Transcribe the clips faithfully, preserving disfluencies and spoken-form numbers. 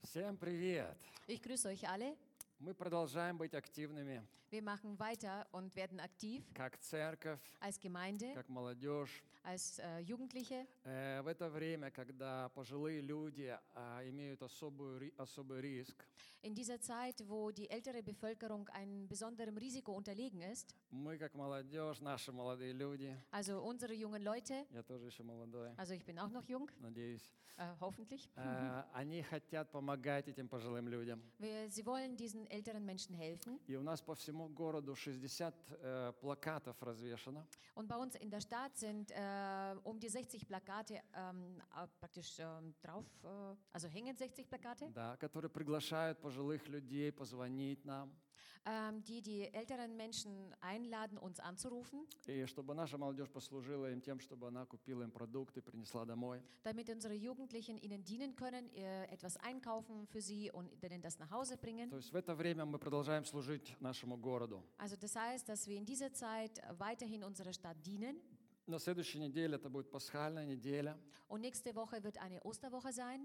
Всем привет! Ich grüße euch alle. Мы продолжаем быть активными, Wir machen weiter und werden aktiv как церковь, als Gemeinde, как молодежь. als äh, Jugendliche. Э, В это время, когда пожилые люди а, имеют особую, ри- особый риск, In dieser Zeit, wo die ältere Bevölkerung einem besonderen Risiko unterlegen ist, мы, как молодежь, наши молодые люди, also unsere jungen Leute, я тоже еще молодой, also ich bin auch noch jung, надеюсь, äh, hoffentlich, э, они хотят помогать этим пожилым людям. wir, sie wollen diesen älteren Menschen helfen. И у нас по всему городу шестьдесят э, плакатов развешано, Und bei uns in der Stadt sind äh, um die sechzig Plakate ähm, äh, praktisch ähm, drauf, äh, also hängen sechzig Plakate, да, которые приглашают пожилых людей позвонить нам, ähm, die die älteren Menschen einladen, uns anzurufen, и чтобы наша молодежь послужила им тем, чтобы она купила им продукты, принесла домой. damit unsere Jugendlichen ihnen dienen können, äh, etwas einkaufen für sie und ihnen das nach Hause bringen. То есть в это время мы продолжаем служить нашему городу. Also das heißt, dass wir in dieser Zeit weiterhin unserer Stadt dienen. На следующей неделе это будет пасхальная неделя. Und nächste Woche wird eine Osterwoche sein.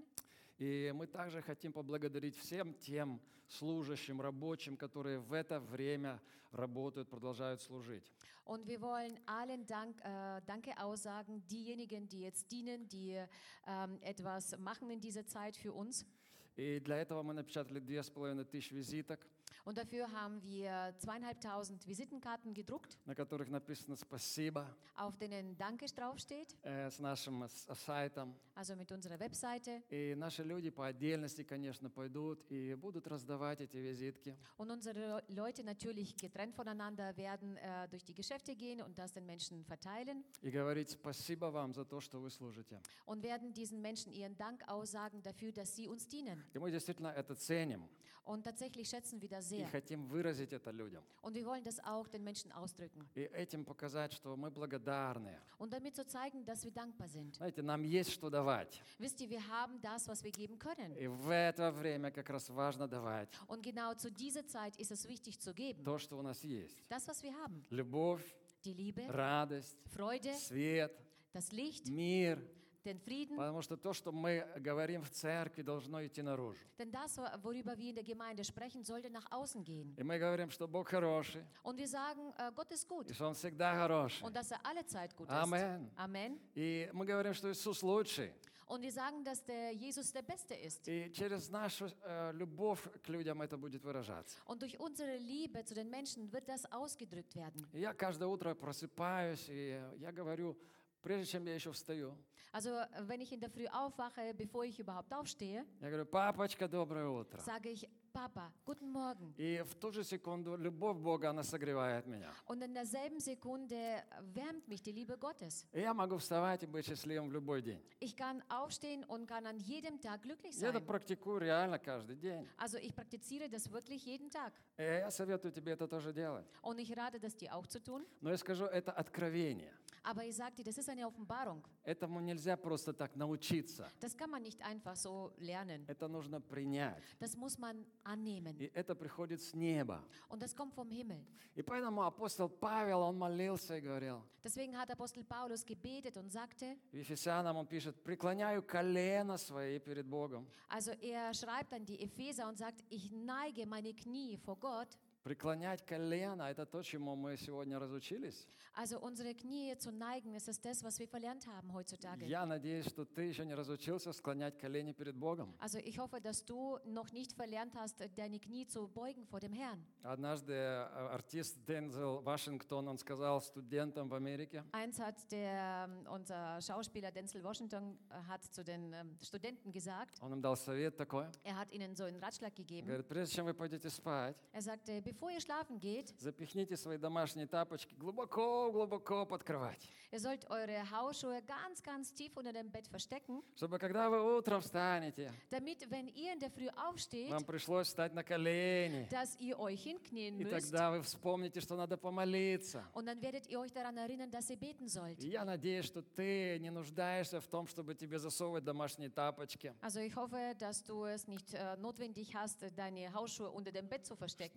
И мы также хотим поблагодарить всем тем служащим, рабочим, которые в это время работают, продолжают служить. Und wir wollen allen Dank, äh, Danke aussagen, diejenigen, die jetzt dienen, die ähm, etwas machen in dieser Zeit für uns. И для этого мы напечатали две с половиной тысяч визиток, Und dafür haben wir zweieinhalbtausend Visitenkarten gedruckt, на которых написано «Спасибо», auf denen Danke draufsteht, э, с нашим с- сайтом. also mit unserer Webseite. И наши люди по отдельности, конечно, пойдут и будут раздавать эти визитки. Und unsere Leute natürlich getrennt voneinander werden äh, durch die Geschäfte gehen und das den Menschen verteilen И говорить «Спасибо вам за то, что вы служите». und werden diesen Menschen ihren Dank aussagen dafür, dass sie uns dienen. И мы действительно это ценим Und tatsächlich schätzen wir das и sehr. хотим выразить это людям. Und wir wollen das auch den Menschen ausdrücken. И этим показать, что мы благодарны. Und damit zu zeigen, dass wir dankbar sind. Знаете, нам есть что давать. Wisst ihr, wir haben das, was wir geben können. И в это время как раз важно давать Und genau zu dieser Zeit ist es wichtig zu geben. то, что у нас есть. Das, was wir haben. Любовь, Die Liebe, радость, Freude, свет, das Licht, мир. den Frieden. Потому что то, что мы говорим в церкви, должно идти наружу. Denn das, worüber wir in der Gemeinde sprechen, sollte nach außen gehen. И мы говорим, что Бог хороший, Und wir sagen, äh, Gott ist и gut что Он всегда хороший. und dass er alle Zeit gut ist. Amen. Amen. И мы говорим, что Иисус лучший. Und wir sagen, dass der Jesus der Beste ist. И через нашу э, любовь к людям это будет выражаться. Und durch unsere Liebe zu den Menschen wird das ausgedrückt werden. И я каждое утро просыпаюсь, и я говорю, прежде чем я еще встаю, Also wenn ich in der Früh aufwache, bevor ich überhaupt aufstehe, я говорю, папочка, доброе утро. sage ich, Papa, guten Morgen. И в ту же секунду любовь Бога, она согревает меня. Und in derselben Sekunde wärmt mich die Liebe Gottes. И я могу вставать и быть счастливым в любой день. Ich kann aufstehen und kann an jedem Tag glücklich Я это sein. практикую реально каждый день. Also ich praktiziere das wirklich jeden Tag. И я советую тебе это тоже делать. Und ich rate das dir auch zu tun. Но я скажу, это откровение. Aber ich sage dir, das ist eine Offenbarung. Этому нельзя просто так научиться. Das kann man nicht einfach so lernen. Это нужно принять. Das muss man annehmen. И это приходит с неба. Und das kommt vom Himmel. И поэтому апостол Павел, он молился и говорил, Deswegen hat Apostel Paulus gebetet und sagte, в Ефесянам он пишет, преклоняю колено свои перед Богом. also er schreibt an die Epheser und sagt, ich neige meine Knie vor Gott. Преклонять колено – это то, чему мы сегодня разучились. Also unsere Knie zu neigen, ist es das, was wir verlernt haben heutzutage. Я надеюсь, что ты еще не разучился склонять колени перед Богом. Also ich hoffe, dass du noch nicht verlernt hast, deine Knie zu beugen vor dem Herrn. Однажды э, артист Дензел Вашингтон, он сказал студентам в Америке, Eins hat der, ähm, unser Schauspieler Denzel Washington äh, hat zu den ähm, Studenten gesagt, он им дал совет такой, er hat ihnen so einen Ratschlag gegeben. говорит, прежде чем вы пойдете спать, Er sagte, bevor ihr schlafen geht, запихните свои домашние тапочки глубоко-глубоко под кровать, ihr sollt eure Hausschuhe ganz, ganz tief unter dem Bett verstecken, чтобы когда вы утром встанете, damit, wenn ihr in der Früh aufsteht, вам пришлось встать на колени, dass ihr euch hinknien и müsst. тогда вы вспомните, что надо помолиться. Und dann werdet ihr euch daran erinnern, dass ihr beten sollt. И я надеюсь, что ты не нуждаешься в том, чтобы тебе засовывать домашние тапочки, Also ich hoffe, dass du es nicht äh, notwendig hast, deine Hausschuhe unter dem Bett zu verstecken, чтобы встать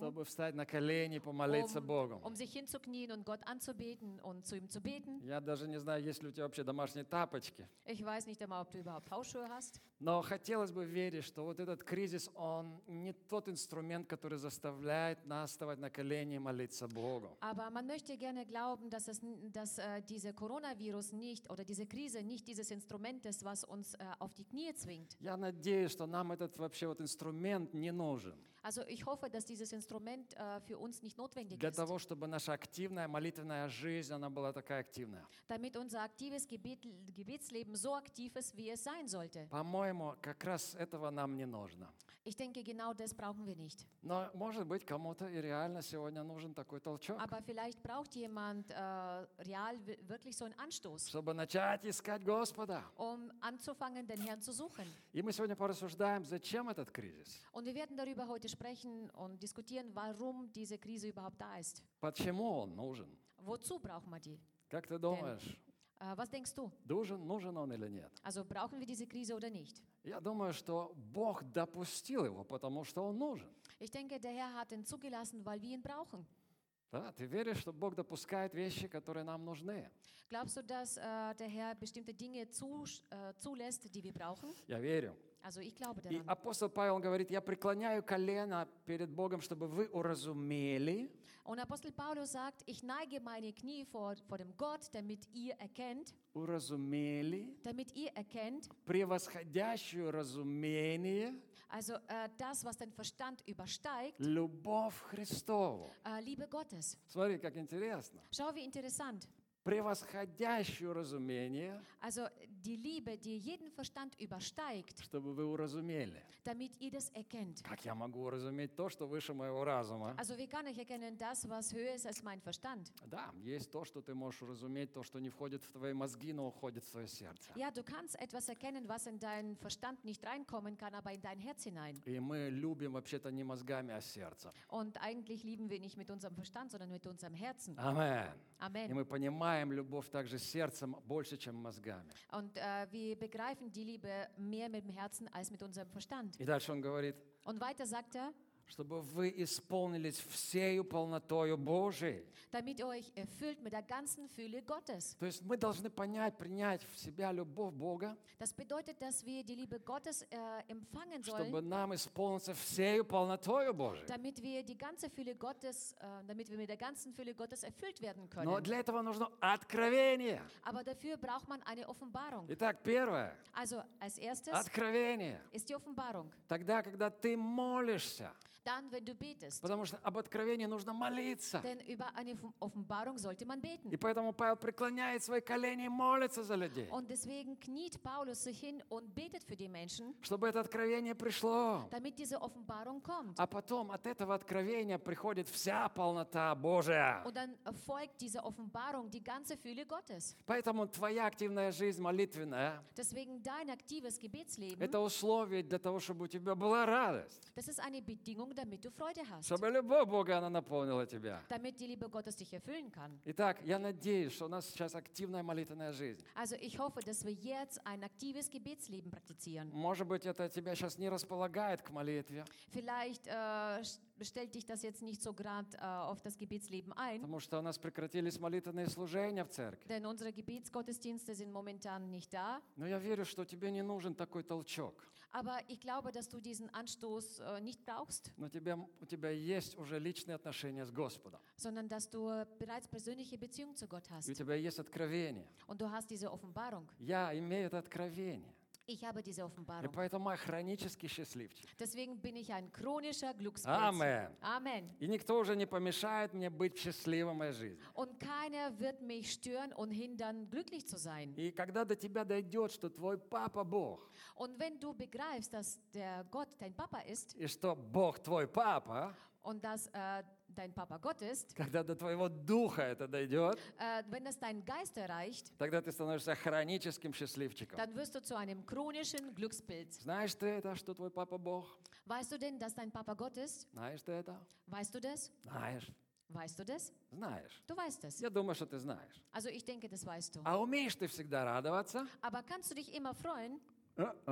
встать на колени, помолиться um, Богу. um sich hinzuknien und Gott anzubeten und zu ihm zu beten. Я даже не знаю, есть ли у тебя вообще домашние тапочки. Ich weiß nicht einmal, ob du überhaupt Hausschuhe hast. Но хотелось бы верить, что вот этот кризис, он не тот инструмент, который заставляет нас вставать на колени и молиться Богу. Aber man möchte gerne glauben, dass, es, dass äh, dieser Coronavirus nicht oder diese Krise nicht dieses Instrument ist, was uns äh, auf die Knie zwingt. Я надеюсь, что нам этот вообще вот инструмент не нужен. Also ich hoffe, dass dieses Instrument äh, für uns nicht notwendig Для ist, того, чтобы наша активная молитвенная жизнь, она была такая активная. damit unser aktives Gebet, Gebetsleben so aktiv ist, wie es sein sollte. По-моему, как раз этого нам не нужно. Ich denke, genau das brauchen wir nicht. Но, может быть, кому-то и реально сегодня нужен такой толчок, Aber vielleicht braucht jemand äh, real wi- wirklich so einen Anstoß, чтобы начать искать Господа. um anzufangen, den Herrn zu suchen. И мы сегодня порассуждаем, зачем этот кризис? Und wir werden darüber heute sprechen und diskutieren, warum diese Krise überhaupt da ist. Почему он нужен? Wozu brauchen wir die? Как ты думаешь, Äh, was denkst du? нужен, нужен он или нет? Also brauchen wir diese Krise oder nicht? Я думаю, что Бог допустил его, потому что он нужен. Ich denke, der Herr hat ihn zugelassen, weil wir ihn brauchen. Да, ты веришь, что Бог допускает вещи, которые нам нужны? Glaubst du, dass äh, der Herr bestimmte Dinge zu, äh, zulässt, die wir brauchen? Я верю. Also ich glaube И daran. апостол Павел говорит, я преклоняю колено перед Богом, чтобы вы уразумели, Und Apostel Paulus sagt, ich neige meine Knie vor, vor dem Gott, damit ihr erkennt, уразумели damit ihr erkennt, превосходящую разумение also äh, das, was den Verstand übersteigt, любовь Христову. äh, Liebe Gottes. Смотри, как интересно. Schau, wie interessant. Превосходящую разумение, Also die Liebe, die jeden Verstand übersteigt, чтобы вы уразумели. damit ihr das erkennt. Как я могу уразуметь то, что выше моего разума? Also wie kann ich erkennen, das, was höher ist als mein Verstand? Да, есть то, что ты можешь уразуметь, то, что не входит в твои мозги, но уходит в твое сердце. Ja, du kannst etwas erkennen, was in deinen Verstand nicht reinkommen kann, aber in dein Herz hinein. И мы любим вообще-то не мозгами, а сердцем. Und eigentlich lieben wir nicht mit unserem Verstand, sondern mit unserem Herzen. Амен. И Amen. мы понимаем любовь также сердцем больше, чем мозгами. Und äh, wir begreifen die Liebe mehr mit dem Herzen als mit unserem Verstand. И дальше он говорит, Und weiter sagt er, чтобы вы исполнились всею полнотою Божией. damit ihr euch erfüllt mit der ganzen Fülle Gottes. То есть мы должны понять, принять в себя любовь Бога, Das bedeutet, dass wir die Liebe Gottes äh, empfangen чтобы sollen, нам исполниться всею полнотою Божией. damit wir die ganze Fülle Gottes, äh, damit wir mit der ganzen Fülle Gottes erfüllt werden Но können. для этого нужно откровение. Aber dafür braucht man eine Offenbarung. Итак, первое, Also als erstes откровение. ist die Offenbarung. Тогда, когда ты молишься, Dann, wenn du betest. потому что об откровении нужно молиться. Denn über eine Offenbarung sollte man beten. И поэтому Павел преклоняет свои колени и молится за людей, Und deswegen kniet Paulus sich hin und betet für die Menschen, чтобы это откровение пришло. damit diese Offenbarung kommt. А потом от этого откровения приходит вся полнота Божия. Und dann folgt dieser Offenbarung die ganze Fülle Gottes. Поэтому твоя активная жизнь молитвенная Deswegen dein aktives Gebetsleben, – это условие для того, чтобы у тебя была радость, das ist eine Bedingung, damit du Freude hast. чтобы любовь Бога, она наполнила тебя. Damit die Liebe Gottes dich erfüllen kann. Итак, я надеюсь, что у нас сейчас активная молитвенная жизнь. Also ich hoffe, dass wir jetzt ein aktives Gebetsleben praktizieren. Может быть, это тебя сейчас не располагает к молитве, Vielleicht äh, stellt dich das jetzt nicht so gerade äh, auf das Gebetsleben ein, потому что у нас прекратились молитвенные служения в церкви. denn unsere Gebetsgottesdienste sind momentan nicht da. Но я верю, что тебе не нужен такой толчок. Aber ich glaube, dass du diesen Anstoß äh, nicht brauchst, Но тебя, у тебя есть уже личные отношения с Господом. sondern dass du bereits persönliche Beziehung zu Gott И у hast. тебя есть откровение. Und du hast diese Offenbarung. Я имею это откровение. Ich habe diese И Offenbarung. поэтому я хронический счастливчик. Deswegen bin ich ein chronischer Glückspilz. Амен. Amen. И никто уже не помешает мне быть счастливым в моей жизни. Und keiner wird mich stören und hindern, glücklich zu sein. И когда до тебя дойдет, что твой папа Бог, Und wenn du begreifst, dass der Gott dein Papa ist и что Бог твой папа, und dass äh, dein Papa Gott ist, когда до твоего духа это дойдет, äh, wenn es deinen Geist erreicht, тогда ты становишься хроническим счастливчиком. dann wirst du zu einem chronischen Glückspilz. Знаешь ты это, что твой папа Бог? Weißt du denn, dass dein Papa Gott ist? Знаешь ты это? Weißt du das? Знаешь. Weißt du das? Знаешь. Du weißt es. Я думаю, что ты знаешь. Also ich denke, das weißt du. А умеешь ты всегда радоваться? Aber kannst du dich immer freuen? Uh-uh.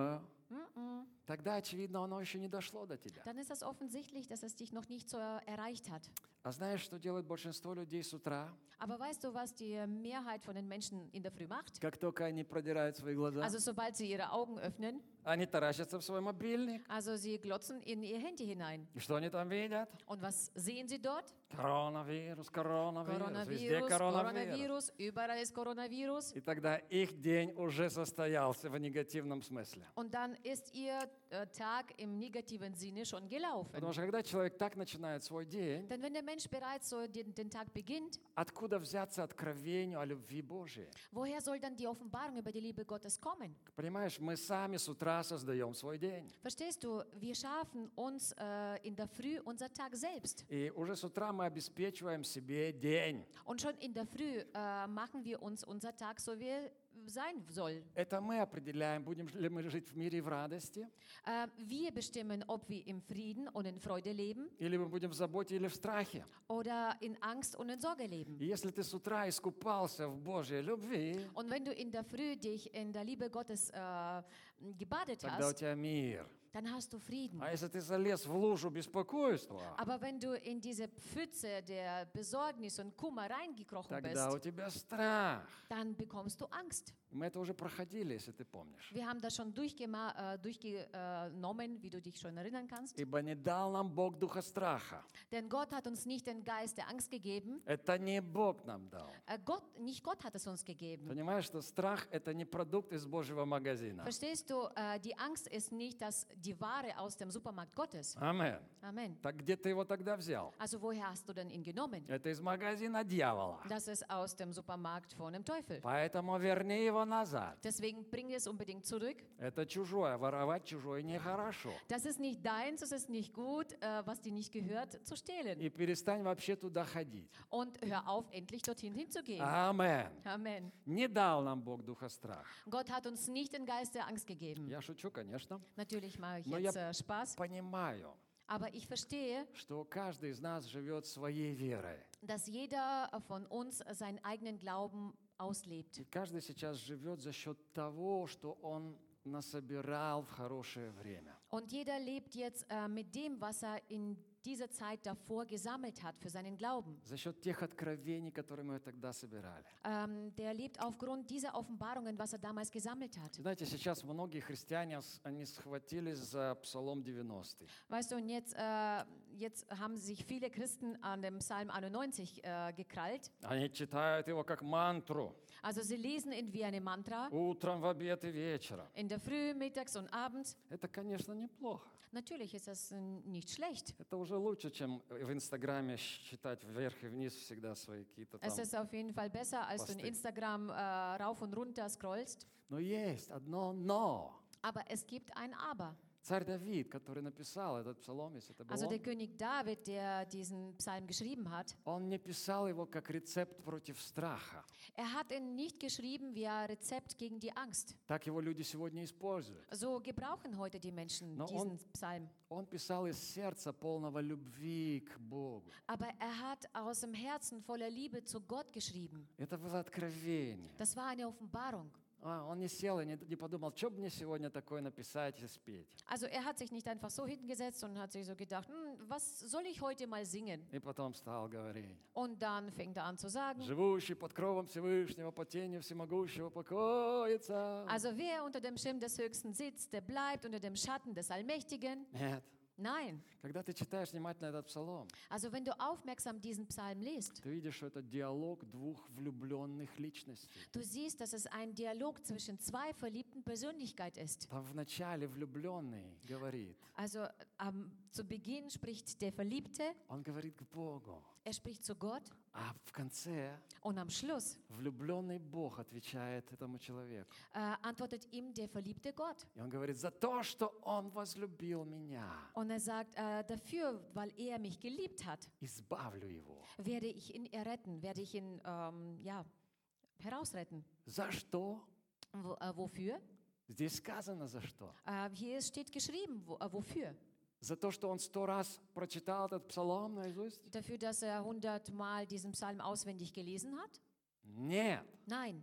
Mm-mm. тогда, очевидно, оно еще не дошло до тебя. Dann ist es offensichtlich, dass es dich noch nicht so erreicht hat. А знаешь, что делает большинство людей с утра, Aber weißt du, was die Mehrheit von den Menschen in der Früh macht? как только они продирают свои глаза? Also sobald sie ihre Augen öffnen, Они таращатся в свой мобильник. also sie glotzen in ihr Handy hinein. И что они там видят? Und was sehen sie dort? Коронавирус, коронавирус, везде Coronavirus, коронавирус. Coronavirus, überall ist Coronavirus. И тогда их день уже состоялся в негативном смысле. Und dann ist ihr äh, Tag im negativen Sinne schon gelaufen. Потому что когда человек так начинает свой день, Denn wenn der Mensch bereits so den, den Tag beginnt, откуда взяться откровению о любви Божией? woher soll dann die Offenbarung über die Liebe Gottes kommen? Понимаешь, мы сами с утра создаем свой день. Verstehst du, wir schaffen uns äh, in der Früh unser Tag selbst. И уже с утра мы обеспечиваем себе день. Und schon in der Früh äh, machen wir uns unser Tag so, wie er sein soll. Это мы определяем, будем ли мы жить в мире и в радости, Äh, wir bestimmen, ob wir im Frieden und in Freude leben или мы будем в заботе или в страхе. oder in Angst und in Sorge leben. И если ты с утра искупался в Божьей любви, Und wenn du in der Früh dich in der Liebe Gottes äh, gebadet тогда у hast, тебя мир. dann hast du Frieden. А если ты залез в лужу беспокойства, Aber wenn du in diese Pfütze der Besorgnis und Kummer reingekrochen тогда у bist, тебя страх. dann bekommst du Angst. Мы это уже проходили, если ты помнишь. Wir haben das schon durchgema- äh, durchgenommen, wie du dich schon erinnern kannst. Ибо не дал нам Бог духа страха. Denn Gott hat uns nicht den Geist der Angst gegeben. Это не Бог нам дал. Äh, Gott, nicht Gott hat es uns gegeben. Понимаешь, что страх – это не продукт из Божьего магазина. Verstehst du, äh, die Angst ist nicht das, die Ware aus dem Supermarkt Gottes. Амен. Amen. Так где ты его тогда взял? Also woher hast du denn ihn genommen? Это из магазина дьявола. Das ist aus dem Supermarkt von dem Teufel. Поэтому верни его назад. Deswegen bring es unbedingt zurück. Это чужое. Воровать чужое нехорошо. Das ist nicht deins, es ist nicht gut, äh, was dir nicht gehört, zu stehlen. И перестань вообще туда ходить. Und hör auf, endlich dorthin hinzugehen. Амен. Amen. Не дал нам Бог духа страха. Gott hat uns nicht den Geist der Angst gegeben. Я шучу, конечно. Natürlich mache ich Но jetzt я äh, Spaß, понимаю, aber ich verstehe, что каждый из нас живет своей верой. dass jeder von uns seinen eigenen Glauben auslebt. И каждый сейчас живет за счет того, что он насобирал в хорошее время. Und jeder lebt jetzt äh, mit dem, was er in dieser Zeit davor gesammelt hat für seinen Glauben. За счет тех откровений, которые мы тогда собирали. Ähm, der lebt aufgrund dieser Offenbarungen, was er damals gesammelt hat. Знаете, сейчас многие христиане, с- они схватились за Псалом девяностый. Weißt du, und jetzt, äh, jetzt haben sich viele Christen an dem Psalm einundneunzig äh, gekrallt. Они читают его как мантру. Also sie lesen ihn wie eine Mantra, Утром, в обед и вечером. in der Früh, mittags und abends. Это, конечно, неплохо. Natürlich ist das äh, nicht schlecht. Это уже лучше, чем в Инстаграме считать вверх и вниз всегда свои какие-то там. Es ist auf jeden Fall besser, als du in Posting. Instagram äh, rauf und runter scrollst. Но есть одно «но». Aber es gibt ein Aber. Царь Давид, который написал этот псалом, если это был Also der он, König David, der diesen Psalm geschrieben hat, он не писал его как рецепт против страха. er hat ihn nicht geschrieben wie ein Rezept gegen die Angst. Так его люди сегодня используют. So gebrauchen heute die Menschen No, diesen on- Psalm. Он писал из сердца полного любви к Богу. Aber er hat aus dem Herzen voller Liebe zu Gott geschrieben. Это было откровение. Das war eine Offenbarung. А, Он не сел и не, не подумал, что бы мне сегодня такое написать и спеть. Also er hat sich nicht einfach so hingesetzt und hat sich so gedacht, hm, was soll ich heute mal singen? И потом стал говорить. Und dann fängt er an zu sagen, Живущий под кровом Всевышнего, по тени всемогущего покоится. also wer unter dem Schirm des Höchsten sitzt, der bleibt unter dem Schatten des Allmächtigen. Нет. Nein. Когда ты читаешь внимательно этот псалом, Also wenn du aufmerksam diesen Psalm liest, ты видишь, что это диалог двуch влюбленных личностей. du siehst, dass es ein Dialog zwischen zwei verliebten Persönlichkeiten ist. Там вначале влюбленный говорит, Also ähm, zu Beginn spricht der Verliebte, он говорит к Богу, er spricht zu Gott а в конце und am Schluss влюбленный Бог отвечает этому человеку. äh, antwortet ihm der verliebte Gott. И он говорит, за то, что он возлюбил меня, Und er sagt, äh, dafür, weil er mich geliebt hat, избавлю его. werde ich ihn erretten, werde ich ihn ähm, ja, herausretten. За что? Wo, äh, wofür? Здесь сказано за что. Äh, hier steht geschrieben, wo, äh, wofür. За то, что он сто раз прочитал этот псалом наизусть? Dafür, dass er hundertmal diesen Psalm auswendig gelesen hat? Нет. Nein.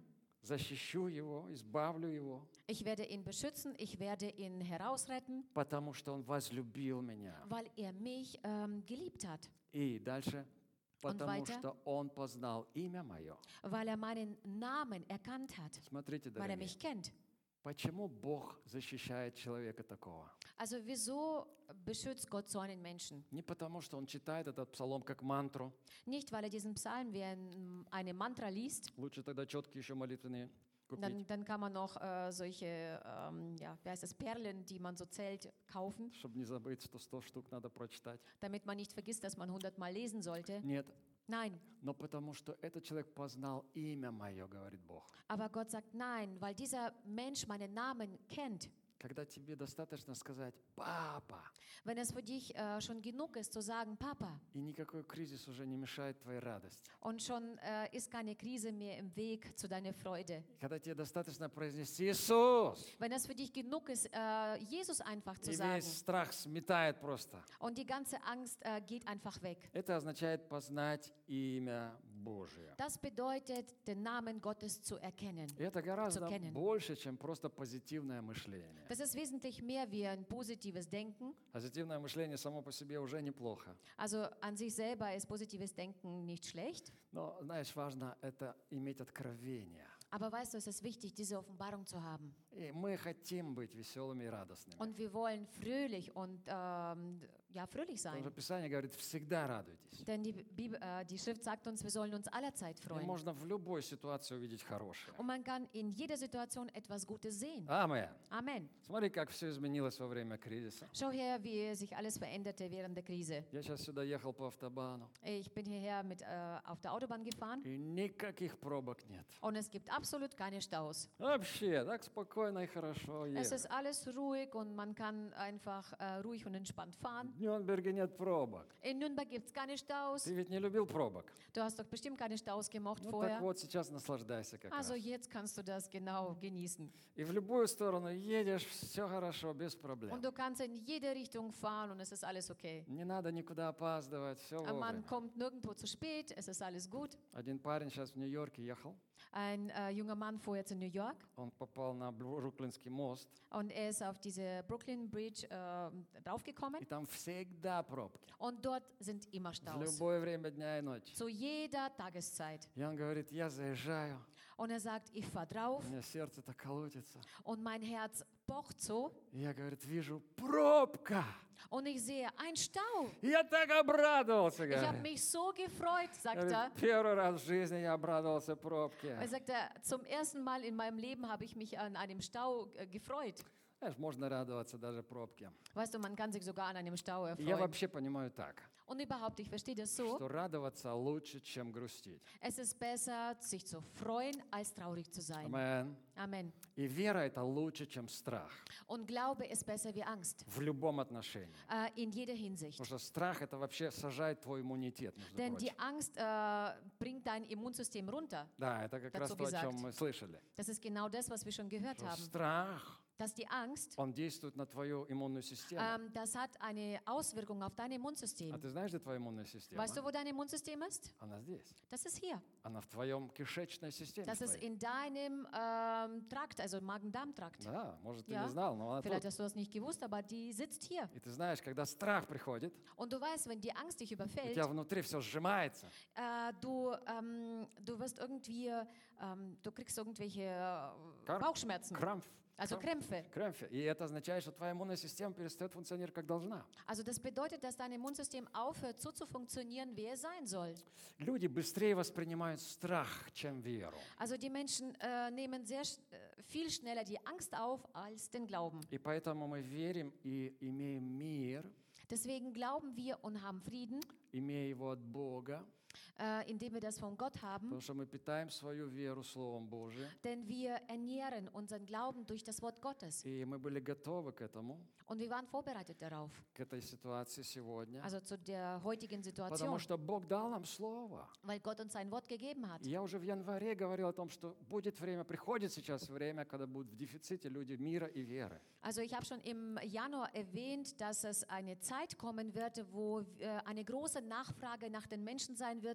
защищу его, избавлю его, Ich werde ihn beschützen, ich werde ihn herausretten, потому что он возлюбил меня. weil er mich ähm, geliebt hat, И дальше, Und потому weiter? что он познал имя мое. weil er meinen Namen erkannt hat, Смотрите, weil er дорогие, mich kennt. почему Бог защищает человека такого? Also wieso beschützt Gott so einen Menschen? Не потому, что он читает этот псалом как мантру. Nicht, weil er diesen Psalm wie ein, eine Mantra liest, Лучше тогда четкие еще молитвенные купить. dann, dann kann man noch äh, solche, ähm, ja, wie heißt das, Perlen, die man so zählt, kaufen, Чтобы не забыть, что сто штук надо прочитать. damit man nicht vergisst, dass man hundert Mal lesen sollte. Нет, Nein, но потому что этот человек познал имя мое, говорит Бог. aber Gott sagt nein, weil dieser Mensch meinen Namen kennt. Когда тебе достаточно сказать «папа», Wenn es für dich äh, schon genug ist zu sagen, Papa, и никакой кризис уже не мешает твоей радости. und schon äh, ist keine Krise mehr im Weg zu deiner Freude. Когда тебе достаточно произнести «Иисус», Wenn es für dich genug ist, äh, Jesus einfach zu и sagen весь страх сметает просто. und die ganze Angst äh, geht einfach weg. Это означает познать имя Божие. Das bedeutet, den Namen Gottes zu erkennen. И это гораздо kennen. больше, чем просто позитивное мышление. Das ist wesentlich mehr wie ein positives Denken. Позитивное мышление само по себе уже неплохо. Also an sich selber ist positives Denken nicht schlecht. Но, знаешь, важно это иметь откровение. Aber weißt du, es ist wichtig, diese Offenbarung zu haben. И мы хотим быть веселыми и радостными. Und wir wollen fröhlich und ähm, ja, fröhlich Потому что sein. Писание говорит, всегда радуйтесь. Denn die, Bibel, äh, die Schrift sagt uns, wir sollen uns allerzeit И freuen. можно в любой ситуации увидеть хорошее. Und man kann in jeder Situation etwas Gutes sehen. Аминь. Amen. Смотри, как все изменилось во время кризиса. Schau her, wie sich alles veränderte während der Krise. Я сейчас сюда ехал по автобану, Ich bin hierher mit, äh, auf der Autobahn gefahren и никаких пробок нет. und es gibt absolut keine Staus. Вообще, так спокойно и хорошо Es ехать. ist alles ruhig und man kann einfach äh, ruhig und entspannt fahren. В Нюрнберге нет пробок. In Nürnberg gibt es keine Staus. Ты ведь не любил пробок. Du hast doch bestimmt keine Staus gemocht Ну так vorher. вот, сейчас наслаждайся как Also раз. jetzt kannst du das genau genießen. И в любую сторону едешь, все хорошо, без проблем. Und du kannst in jede Richtung fahren und es ist alles okay. Не надо никуда опаздывать, все Aber man вовремя. kommt nirgendwo zu spät, es ist alles gut. Один парень сейчас в Нью-Йорке ехал, Ein äh, junger Mann fuhr jetzt in New York он попал на Бруклинский мост, und er ist auf diese Brooklyn Bridge äh, draufgekommen и там всегда пробки. und dort sind immer В Staus. любое время дня и ночи. Zu jeder Tageszeit. И он говорит, я заезжаю, Und er sagt, ich fahr drauf у меня сердце-то колотится. und mein Herz pocht so И я, говорит, вижу, пробка. und ich sehe ein Stau. И я так обрадовался, Ich habe говорит. mich so gefreut, sagt Говорит, er. первый раз в жизни я обрадовался пробке. Er sagt, er, zum ersten Mal in meinem Leben habe ich mich an einem Stau äh, gefreut. Знаешь, можно радоваться даже пробке. Weißt du, man kann sich sogar an einem Stau И я erfreuen. вообще понимаю так, Und überhaupt, ich verstehe das so, что радоваться лучше, чем грустить. es ist besser, sich zu freuen, als traurig zu sein. Амен. Amen. И вера – это лучше, чем страх. Und Glaube ist besser wie Angst, В любом отношении. äh, in jeder Hinsicht. Потому что страх – это вообще сажает твой иммунитет, между Denn прочим. die Angst äh, bringt dein Immunsystem runter. Да, это как раз dazu то, о чем gesagt. мы слышали. Das ist genau das, was wir schon gehört Что haben. страх, Dass die Angst, он действует на твою иммунную систему. ähm, das hat eine Auswirkung auf dein А Immunsystem. ты знаешь, где твоя иммунная система? Weißt du, wo dein Immunsystem ist? Она здесь. Das ist hier. Она в твоем кишечной системе. Das ist твоей. in deinem ähm, Trakt, also Magen-Darm-Trakt. Да, может, ты Ja. не знал, но она тут. Vielleicht hast du das nicht gewusst, aber die sitzt hier. И ты знаешь, когда страх приходит, Und du weißt, wenn die Angst dich у überfällt, тебя внутри все сжимается. äh, du, ähm, du wirst irgendwie, ähm, du kriegst irgendwelche äh, Kar- Bauchschmerzen, Крамф. also Krämpfe. Крамфе. И это означает, что твоя иммунная система перестает функционировать как должна. Also das bedeutet, dass dein Immunsystem aufhört, so zu funktionieren, wie es sein soll. Люди быстрее воспринимают страх, чем веру. Also die Menschen äh, nehmen sehr sch- äh, viel schneller die Angst auf als den Glauben. И поэтому мы верим и имеем мир, Deswegen glauben wir und haben Frieden, имея его от Бога, äh, indem wir das von Gott haben. потому что мы питаем свою веру Словом Божиим. Denn wir ernähren unseren Glauben durch das Wort Gottes. И мы были готовы к этому, Und wir waren vorbereitet darauf, к этой ситуации сегодня, also zu der heutigen потому Situation, что Бог дал нам Слово. weil Gott uns sein Wort gegeben hat. И я уже в январе говорил о том, что будет время, приходит сейчас время, когда будут в дефиците люди мира и веры. Also ich habe schon im Januar erwähnt, dass es eine Zeit kommen wird, wo äh, eine große Nachfrage nach den Menschen sein wird,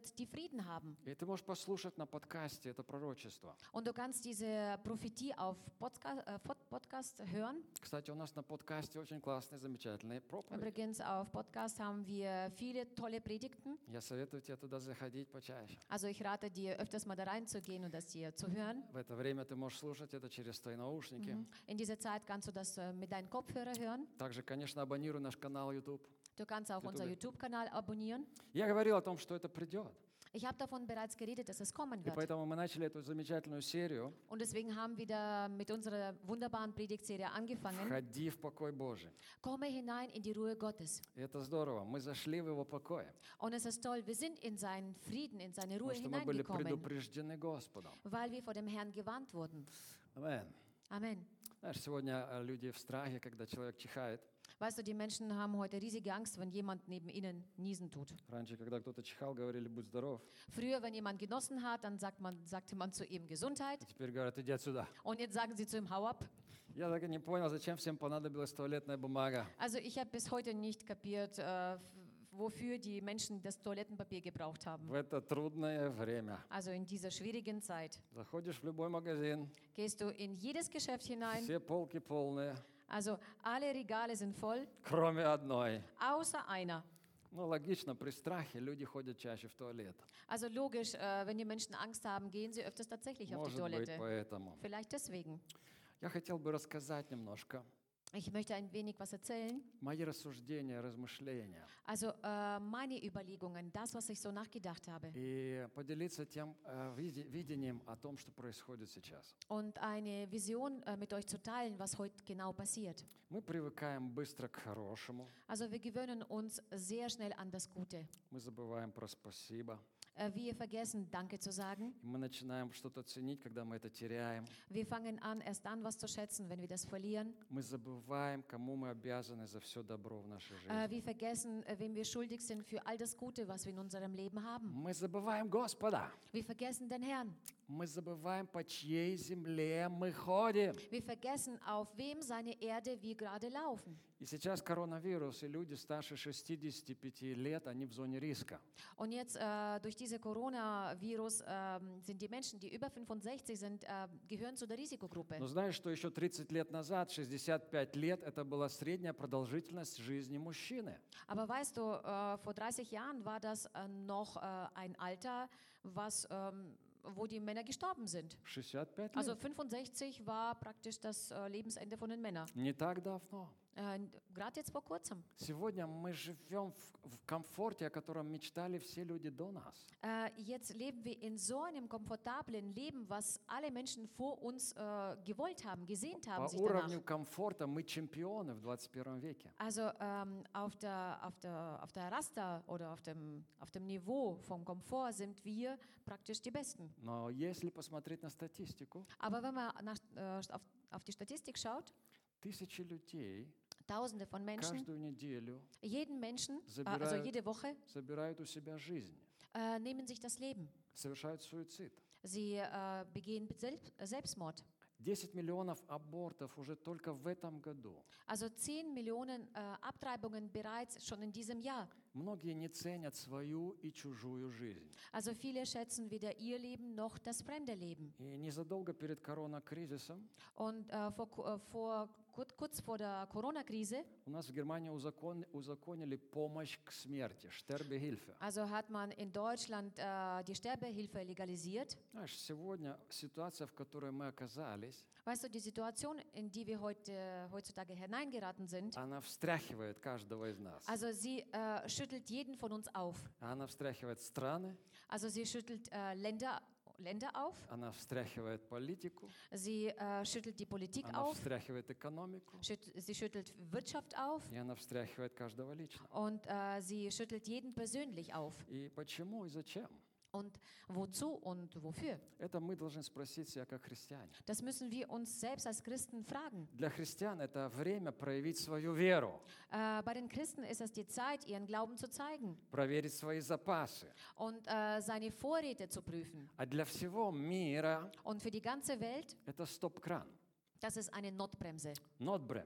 die Frieden haben. И ты можешь послушать на подкасте это пророчество. Und du kannst diese Prophetie auf Podcast, äh, Podcast hören. Кстати, у нас на подкасте очень классные, замечательные проповеди. Übrigens, auf Podcast haben wir viele tolle Predigten. Я советую тебе туда заходить почаще. Also ich rate dir, öfters mal da reinzugehen und das dir zu hören. В это время ты можешь слушать это через твои наушники. Mhm. In dieser Zeit kannst du das äh, mit deinen Kopfhörern hören. Также, конечно, абонируй наш канал YouTube. Du kannst auch unseren YouTube-Kanal abonnieren. Я говорил о том, что это придет. Ich habe davon bereits geredet, dass es kommen И wird. поэтому мы начали эту замечательную серию Und deswegen haben wir da mit unserer wunderbaren Predigtserie angefangen. «Входи в покой Божий». Komme hinein in die Ruhe Gottes. И это здорово. Мы зашли в Его покой, Und es ist toll, wir sind in seinen Frieden, in seine Ruhe потому что мы были hineingekommen, предупреждены Господом. weil wir vor dem Herrn gewarnt wurden. Амен. Amen. Знаешь, сегодня э, люди в страхе, когда человек чихает. Weißt du, die Menschen haben heute riesige Angst, wenn jemand neben ihnen niesen tut. Раньше, когда кто-то чихал, говорили «будь здоров». Früher, wenn jemand genossen hat, dann sagt man, sagte man zu ihm Gesundheit. А теперь говорят «иди отсюда». Und jetzt sagen sie zu ihm, hau ab. Я так и не понял, зачем всем понадобилась туалетная бумага. Also ich habe bis heute nicht kapiert, äh, f- wofür die Menschen das Toilettenpapier gebraucht haben. В это трудное время. Also in dieser schwierigen Zeit. Заходишь в любой магазин, Gehst du in jedes Geschäft hinein, все полки полные, also alle Regale sind voll, кроме одной. außer einer. Ну, логично, при страхе люди ходят чаще в туалет. Also logisch, äh, wenn die Menschen Angst haben, gehen sie öfters tatsächlich auf die Может быть, Toilette. поэтому. Vielleicht deswegen. Я хотел бы рассказать немножко Ich möchte ein wenig was erzählen. мои рассуждения, размышления Also äh, meine Überlegungen, das, was ich so nachgedacht habe. и поделиться тем э, види- видением о том, что происходит сейчас. Und eine Vision äh, mit euch zu teilen, was heute genau passiert. Мы привыкаем быстро к хорошему, Also wir gewöhnen uns sehr schnell an das Gute. мы забываем про спасибо, Äh, wir vergessen, Danke zu sagen. и мы начинаем что-то ценить, когда мы это теряем. Wir fangen an, erst dann was zu schätzen, wenn wir das verlieren. Мы забываем, кому мы обязаны за все добро в нашей Äh, жизни. wir vergessen, äh, wem wir schuldig sind für all das Gute, was wir in unserem Leben haben. Мы забываем Господа. Wir vergessen den Herrn. Мы забываем, по чьей земле мы ходим. Wir vergessen, auf wem seine Erde wir gerade laufen. И сейчас коронавирус, и люди старше шестидесяти пяти лет, они в зоне риска. Und jetzt äh, durch diese Coronavirus ähm, sind die Menschen, die über fünfundsechzig sind, äh, gehören zu der Risikogruppe. Но знаешь, что еще тридцать лет назад, шестьдесят пять лет, это была средняя продолжительность жизни мужчины. Aber weißt du, äh, vor dreißig Jahren war das äh, noch äh, ein Alter, was, ähm, wo die Männer gestorben sind. шестьдесят пять Also лет. fünfundsechzig war praktisch das äh, Lebensende von den Männern. Не так давно. Äh, Gerade jetzt vor kurzem. Сегодня мы живем в, в комфорте, о котором мечтали все люди до нас. Äh, jetzt leben wir in so einem komfortablen Leben, was alle Menschen vor uns äh, gewollt haben, gesehnt haben По sich danach. уровню комфорта мы чемпионы в двадцать первом веке. Also ähm, auf, der, auf, der, auf der Raster oder auf dem, auf dem Niveau vom Komfort sind wir praktisch die Besten. Но если посмотреть на статистику, Aber wenn man nach, äh, auf, auf die Statistik schaut, тысячи людей Tausende von Menschen, каждую неделю jeden Menschen, äh, Забирают- also jede Woche, забирают у себя жизнь, äh, nehmen sich das Leben. совершают суицид. Sie äh, begehen Selbst, Selbstmord. десять миллионов абортов уже только в этом году. Also zehn Millionen äh, Abtreibungen bereits schon in diesem Jahr. Многие не ценят свою и чужую жизнь. Also viele schätzen weder ihr Leben noch das fremde Leben. И незадолго перед коронакризисом Und äh, vor, ku- äh, vor, kurz, kurz vor der Corona-Krise, у нас в Германии узакон- узаконили помощь к смерти, Sterbehilfe. also hat man in Deutschland äh, die Sterbehilfe legalisiert. Знаешь, сегодня ситуация, в которой мы оказались, Weißt du, die Situation, in die wir heute, heutzutage hineingeraten sind, она встряхивает каждого из нас. also sie äh, schüttelt jeden von uns auf. Она встряхивает страны, Also sie schüttelt äh, Länder, Länder auf, она встряхивает политику, sie äh, schüttelt die Politik она auf, встряхивает экономику, schütt, sie schüttelt Wirtschaft auf и она встряхивает каждого лично. und äh, sie schüttelt jeden persönlich auf. И почему и зачем? Und wozu und wofür? Это мы должны спросить себя как христиане. Das müssen wir uns selbst als Christen fragen. Для христиан это время проявить свою веру, Äh, bei den Christen ist es die Zeit, ihren Glauben zu zeigen проверить свои запасы. und äh, seine Vorräte zu prüfen. А для всего мира Und für die ganze Welt, это стоп-кран, das ist eine Notbremse. нотбрemse.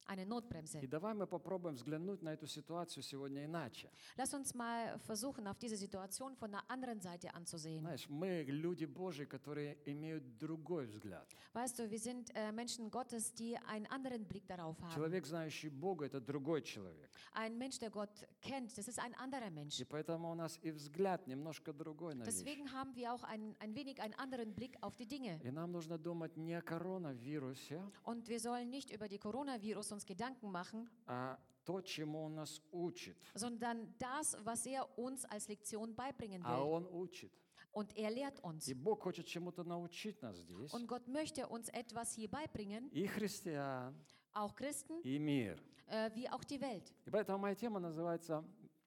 eine Notbremse. И давай мы попробуем взглянуть на эту ситуацию сегодня иначе. Lass uns mal versuchen, auf diese Situation von der anderen Seite anzusehen. Знаешь, мы люди Божьи, которые имеют другой взгляд. Weißt du, wir sind äh, Menschen Gottes, die einen anderen Blick darauf haben. Человек, знающий Бога, это другой человек. Ein Mensch, der Gott kennt, das ist ein anderer Mensch. И поэтому у нас и взгляд немножко другой на вещи. Deswegen haben wir auch ein, ein wenig einen anderen Blick auf die Dinge. И нам нужно думать не о коронавирусе, Und wir sollen nicht über die Coronavirus uns Gedanken machen, а то, чему он нас учит. sondern das, was er uns als Lektion beibringen А will. он учит. Und er lehrt uns. И Бог хочет чему-то научить нас здесь. Und Gott möchte uns etwas hier beibringen, И христиан, auch Christen, и мир. äh, wie auch die Welt. И поэтому моя тема называется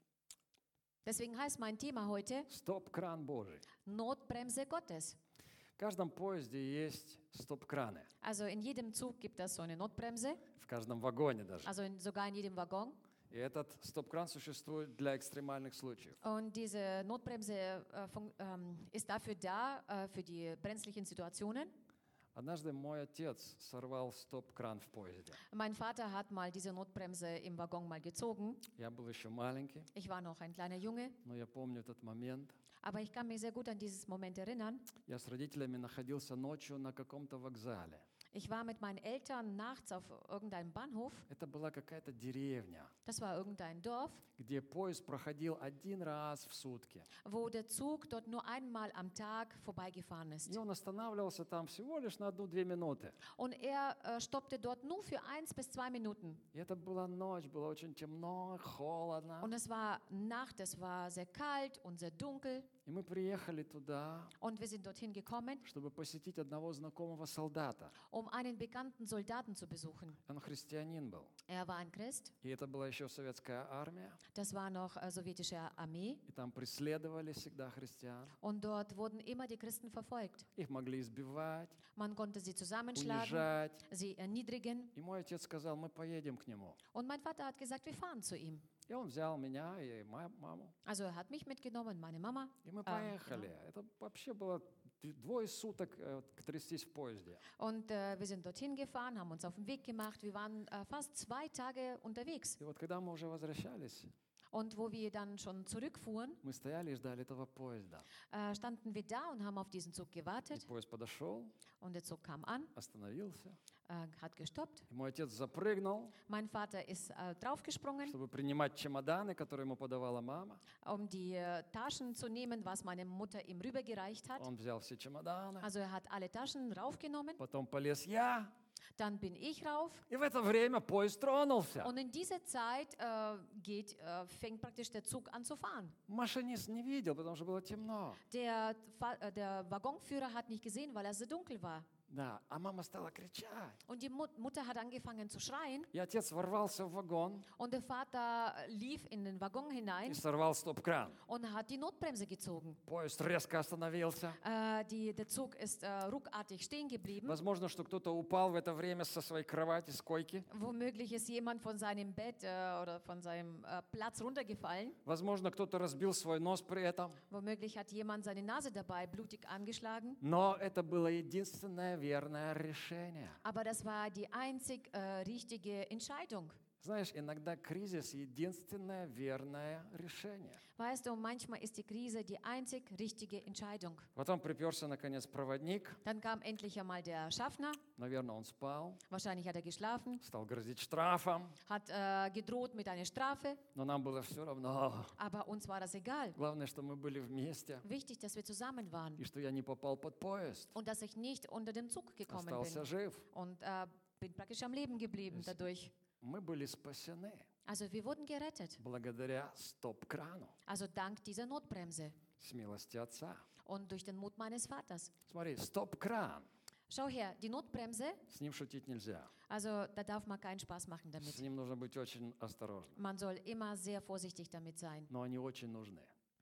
Deswegen heißt mein Thema heute «Стоп-кран Божий». Notbremse Gottes. В каждом поезде есть стоп-краны. Also in jedem Zug gibt es so eine Notbremse, В каждом вагоне даже. also in, sogar in jedem Waggon. И этот стоп-кран существует для экстремальных случаев. Und diese Notbremse äh, fun- ähm, ist dafür da, äh, für die brenzlichen Situationen. Однажды мой отец сорвал стоп-кран в поезде. Mein Vater hat mal diese Notbremse im Waggon mal gezogen. Я был еще маленький, Ich war noch ein kleiner Junge, но я помню этот момент. aber ich kann mich sehr gut an dieses Moment erinnern. Я с родителями находился ночью на каком-то вокзале. Ich war mit meinen Eltern nachts auf irgendeinem Bahnhof. Это была какая-то деревня, Das war irgendein Dorf, где поезд проходил один раз в сутки. wo der Zug dort nur einmal am Tag vorbeigefahren ist. И он останавливался там всего лишь на одну-две минуты. Und er äh, stoppte dort nur für eins bis zwei Minuten. И это была ночь, было очень темно, холодно. Und es war Nacht, es war sehr kalt und sehr dunkel. И мы приехали туда, Und wir sind dorthin gekommen, чтобы посетить одного знакомого солдата. um einen bekannten Soldaten zu besuchen. Он христианин был. Er war ein Christ. И это была еще советская армия. Das war noch äh, sowjetische Armee. И там преследовали всегда христиан. Und dort wurden immer die Christen verfolgt. Их могли избивать, Man konnte sie zusammenschlagen, унижать. sie erniedrigen. И мой отец сказал, мы поедем к нему. Und mein Vater hat gesagt, wir fahren zu ihm. И он взял меня и мою маму. Also er hat mich mitgenommen, meine Mama. И мы А, поехали. Это вообще было д- двое суток э, трястись в поезде. Und äh, wir sind dorthin gefahren, haben uns auf den Weg gemacht. Wir waren äh, fast zwei Tage unterwegs. И вот когда мы уже возвращались, Und wo wir dann schon zurückfuhren, мы стояли и ждали этого поезда. äh, standen wir da und haben auf diesen Zug И gewartet. поезд подошел, Und der Zug kam an, остановился. äh, hat gestoppt. И мой отец запрыгнул, Mein Vater ist äh, draufgesprungen, чтобы принимать чемоданы, которые ему подавала мама. um die äh, Taschen zu nehmen, was meine Mutter ihm rübergereicht hat. Он взял все чемоданы. Also er hat alle Taschen raufgenommen. Потом полез я. Dann bin ich rauf. И в это время поезд тронулся. Und in dieser Zeit äh, geht, äh, fängt praktisch der Zug an zu fahren. Машинист не видел, потому что было темно. Der, Fa- äh, der Waggonführer hat nicht gesehen, weil es so dunkel war. Да, а мама стала кричать. Und die Mut- Mutter hat angefangen zu schreien. И отец ворвался в вагон Und der Vater lief in den Waggon и hinein сорвал стоп-кран. und hat die Notbremse gezogen. Поезд резко остановился. Äh, die, der Zug ist äh, ruckartig stehen geblieben. Возможно, что кто-то упал в это время со своей кровати, с койки. Womöglich ist jemand von seinem Bett äh, oder von seinem äh, Platz runtergefallen. Возможно, кто-то разбил свой нос при этом. Womöglich hat jemand seine Nase dabei blutig angeschlagen. Но это было единственное верное решение. Aber das war die einzig äh, richtige Entscheidung. Знаешь, иногда кризис — единственное верное решение. Weißt du, manchmal ist die Krise die einzig richtige Entscheidung. Потом приперся, наконец, проводник. Dann kam endlich einmal der Schaffner. Наверное, он спал. Wahrscheinlich hat er geschlafen, Стал грозить штрафом. hat äh, gedroht mit einer Strafe. Но нам было все равно. Aber uns war das egal. Главное, что мы были вместе. Wichtig, dass wir zusammen waren И что я не попал под поезд. und dass ich nicht unter den Zug gekommen Остался bin. жив. Und äh, bin praktisch am Leben geblieben dadurch. Мы были спасены Also wir wurden gerettet. благодаря стоп-крану Also dank dieser Notbremse с милости Отца. und durch den Mut meines Vaters. Смотри, стоп-кран. Schau her, die Notbremse, С ним шутить нельзя. also da darf man keinen Spaß machen damit. С ним нужно быть очень осторожным. Man soll immer sehr vorsichtig damit sein. Но они очень нужны.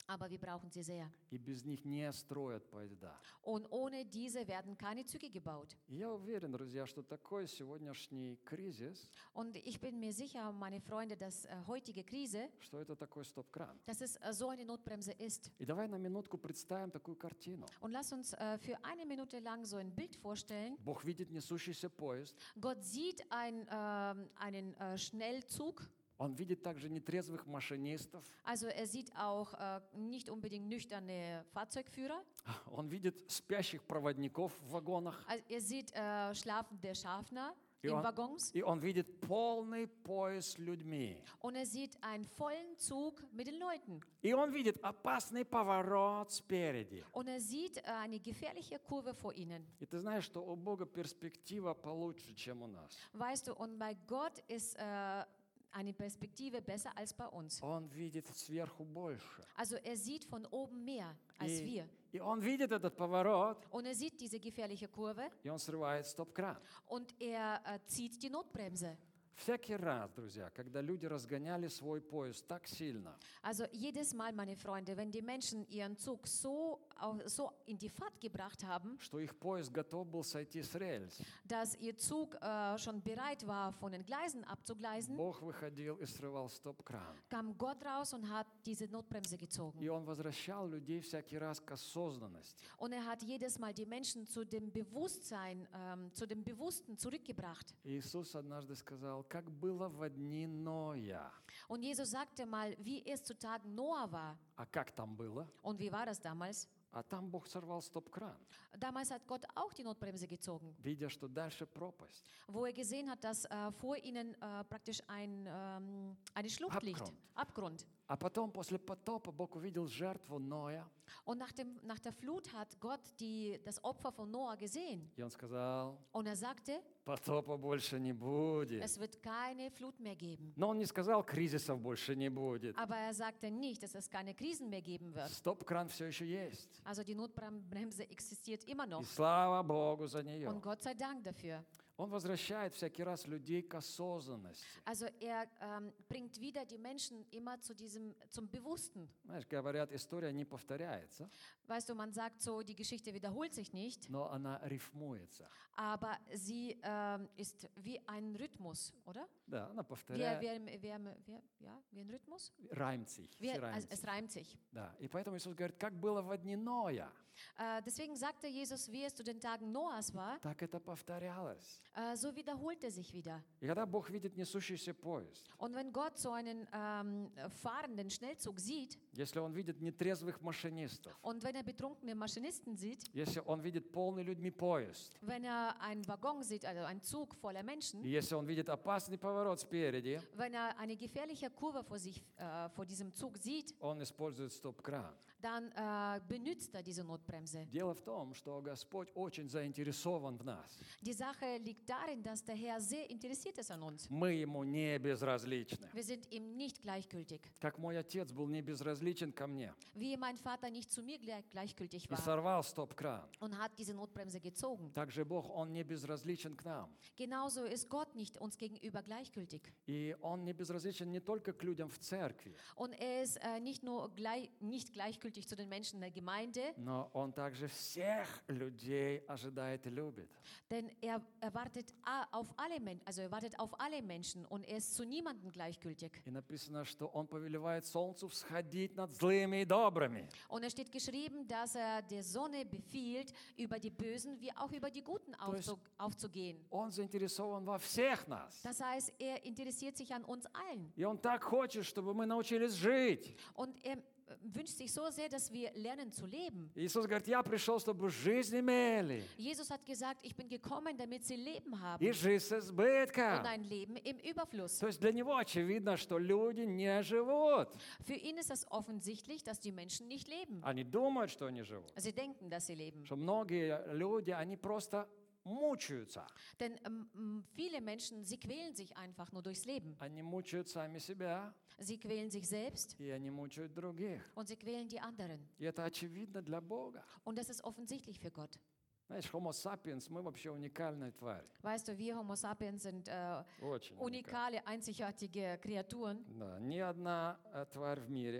aber wir brauchen sie sehr. И без них не строят поезда. Und ohne diese werden keine Züge gebaut. И я уверен, друзья, что такой сегодняшний кризис, Und ich bin mir sicher, meine Freunde, dass äh, heutige Krise, что это такой стоп-кран. dass es äh, so eine Notbremse ist. И давай на минутку представим такую картину. Und lass uns äh, für eine Minute lang so ein Bild vorstellen. Бог видит несущийся поезд, Gott sieht ein, ähm, einen äh, Schnellzug. Он видит также нетрезвых машинистов, Also er sieht auch äh, nicht unbedingt nüchterne Fahrzeugführer. Он видит спящих проводников в вагонах, Also er sieht äh, schlafende Schaffner и in он, Waggons. и он видит полный поезд с людьми. Und er sieht einen vollen Zug mit den Leuten. И он видит опасный поворот спереди. Und er sieht äh, eine gefährliche Kurve vor ihnen. И ты знаешь, что у Бога перспектива получше, чем у нас. Weißt du, und bei Gott ist äh, eine Perspektive besser als bei uns. Он видит сверху больше. Also er sieht von oben mehr als И, wir. и он видит этот поворот, Und er sieht diese gefährliche Kurve и он срывает стоп-кран. und er äh, zieht die Notbremse. Всякий раз, друзья, когда люди разгоняли свой поезд так сильно, Also jedes Mal, meine Freunde, wenn die Menschen ihren Zug so, au- so in die Fahrt gebracht haben, что их поезд готов был сойти с рельс, dass ihr Zug äh, schon bereit war, von den Gleisen abzugleisen, Бог выходил и срывал стоп-кран. kam Gott raus und hat diese Notbremse gezogen. И он возвращал людей всякий раз к осознанности. Und er hat jedes Mal die Menschen zu dem Bewusstsein, ähm, zu dem Bewussten zurückgebracht. И Иисус однажды сказал, как было во дни Ноя. Und Jesus sagte mal, wie es zu Tagen Noah war. А как там было? Und wie war das damals? А там Бог сорвал стоп-кран, Damals hat Gott auch die Notbremse gezogen, видя, что дальше пропасть. wo er gesehen hat, dass äh, vor ihnen äh, praktisch ein, ähm, eine Schlucht liegt, Abgrund. Abgrund. А потом, после потопа, Бог увидел жертву Ноя, Und nach, dem, nach der Flut hat Gott die, das Opfer von Noah gesehen. и он сказал, Und er sagte, потопа больше не будет. es wird keine Flut mehr geben. Но он не сказал, кризисов больше не будет. Aber er sagte nicht, dass es keine Krisen mehr geben wird. Стоп-кран все еще есть. Also die Notbremse existiert immer noch. И слава Богу за нее. Und Gott sei Dank dafür. Он возвращает всякий раз людей к осознанности. Also er ähm, bringt wieder die Menschen immer zu diesem, zum Bewussten. Знаешь, говорят, история не повторяется, Weißt du, man sagt so, die Geschichte wiederholt sich nicht, но она рифмуется. aber sie ähm, ist wie ein Rhythmus, oder? Да, она Wie, повторяет, wie, wie, wie, ja, wie ein Rhythmus? reimt sich. Wie, все also reimt es sich. reimt sich. Да. И поэтому Иисус говорит, как было во дни Ноя, Äh, deswegen sagte Jesus, wie es zu den Tagen Noahs war, так это повторялось. äh, so wiederholte sich wieder. И когда Бог видит несущийся поезд, Und wenn Gott so einen ähm, fahrenden Schnellzug sieht если Он видит нетрезвых машинистов, und wenn er betrunkene Maschinisten sieht, если Он видит полный людьми поезд, wenn er einen Waggon sieht, also einen Zug voller Menschen, и если Он видит опасный поворот спереди, wenn er eine gefährliche Kurve vor sich, äh, vor diesem Zug sieht, Он использует стоп-кран. dann äh, benutzt er diese Notbremse. Дело в том, что Господь очень заинтересован в нас. Die Sache liegt darin, dass der Herr sehr interessiert ist an uns. Мы Ему не безразличны. Wir sind ihm nicht gleichgültig. Как мой отец был не безразличен ко мне Wie mein Vater nicht zu mir gleich- gleichgültig и war сорвал стоп-кран, und hat diese Notbremse gezogen. так же Бог, Он не безразличен к нам. Genauso ist Gott nicht uns gegenüber gleichgültig. И Он не безразличен не только к людям в церкви, Und er ist äh, nicht nur gleich, nicht gleichgültig zu den Menschen in der Gemeinde, но Он также всех людей ожидает и любит. denn er erwartet a- auf alle Menschen, also er wartet auf alle Menschen und er ist zu niemandem gleichgültig. И написано, что Он повелевает солнцу всходить над злыми и добрыми. Und es steht geschrieben, dass er der Sonne befiehlt, über die Bösen wie auch über die Guten aufzu aufzugehen. Он заинтересован во всех нас. Das heißt, er interessiert sich an uns allen. И Он так хочет, чтобы мы научились жить. Und er äh, wünscht sich so sehr, dass wir lernen zu leben. Иисус говорит, я пришел, чтобы жизнь имели. Jesus hat gesagt, ich bin gekommen, damit sie Leben haben И жизнь с избытком. und ein Leben im Überfluss. То есть для него очевидно, что люди не живут. Für ihn ist es offensichtlich, dass die Menschen nicht leben. Они думают, что они живут. Sie denken, dass sie leben. Что многие люди, они просто мучаются. Denn ähm, m, viele Menschen, sie quälen sich einfach nur durchs Leben. Они мучают сами себя, Sie quälen sich selbst и они мучают других. und sie quälen die anderen. И это очевидно для Бога. Und das ist offensichtlich für Gott. Знаешь, Homo sapiens, мы вообще уникальная тварь. Weißt du, wir Homo sapiens sind äh, Очень уникальная. unikale, einzigartige Kreaturen. Да, ни одна э, тварь в мире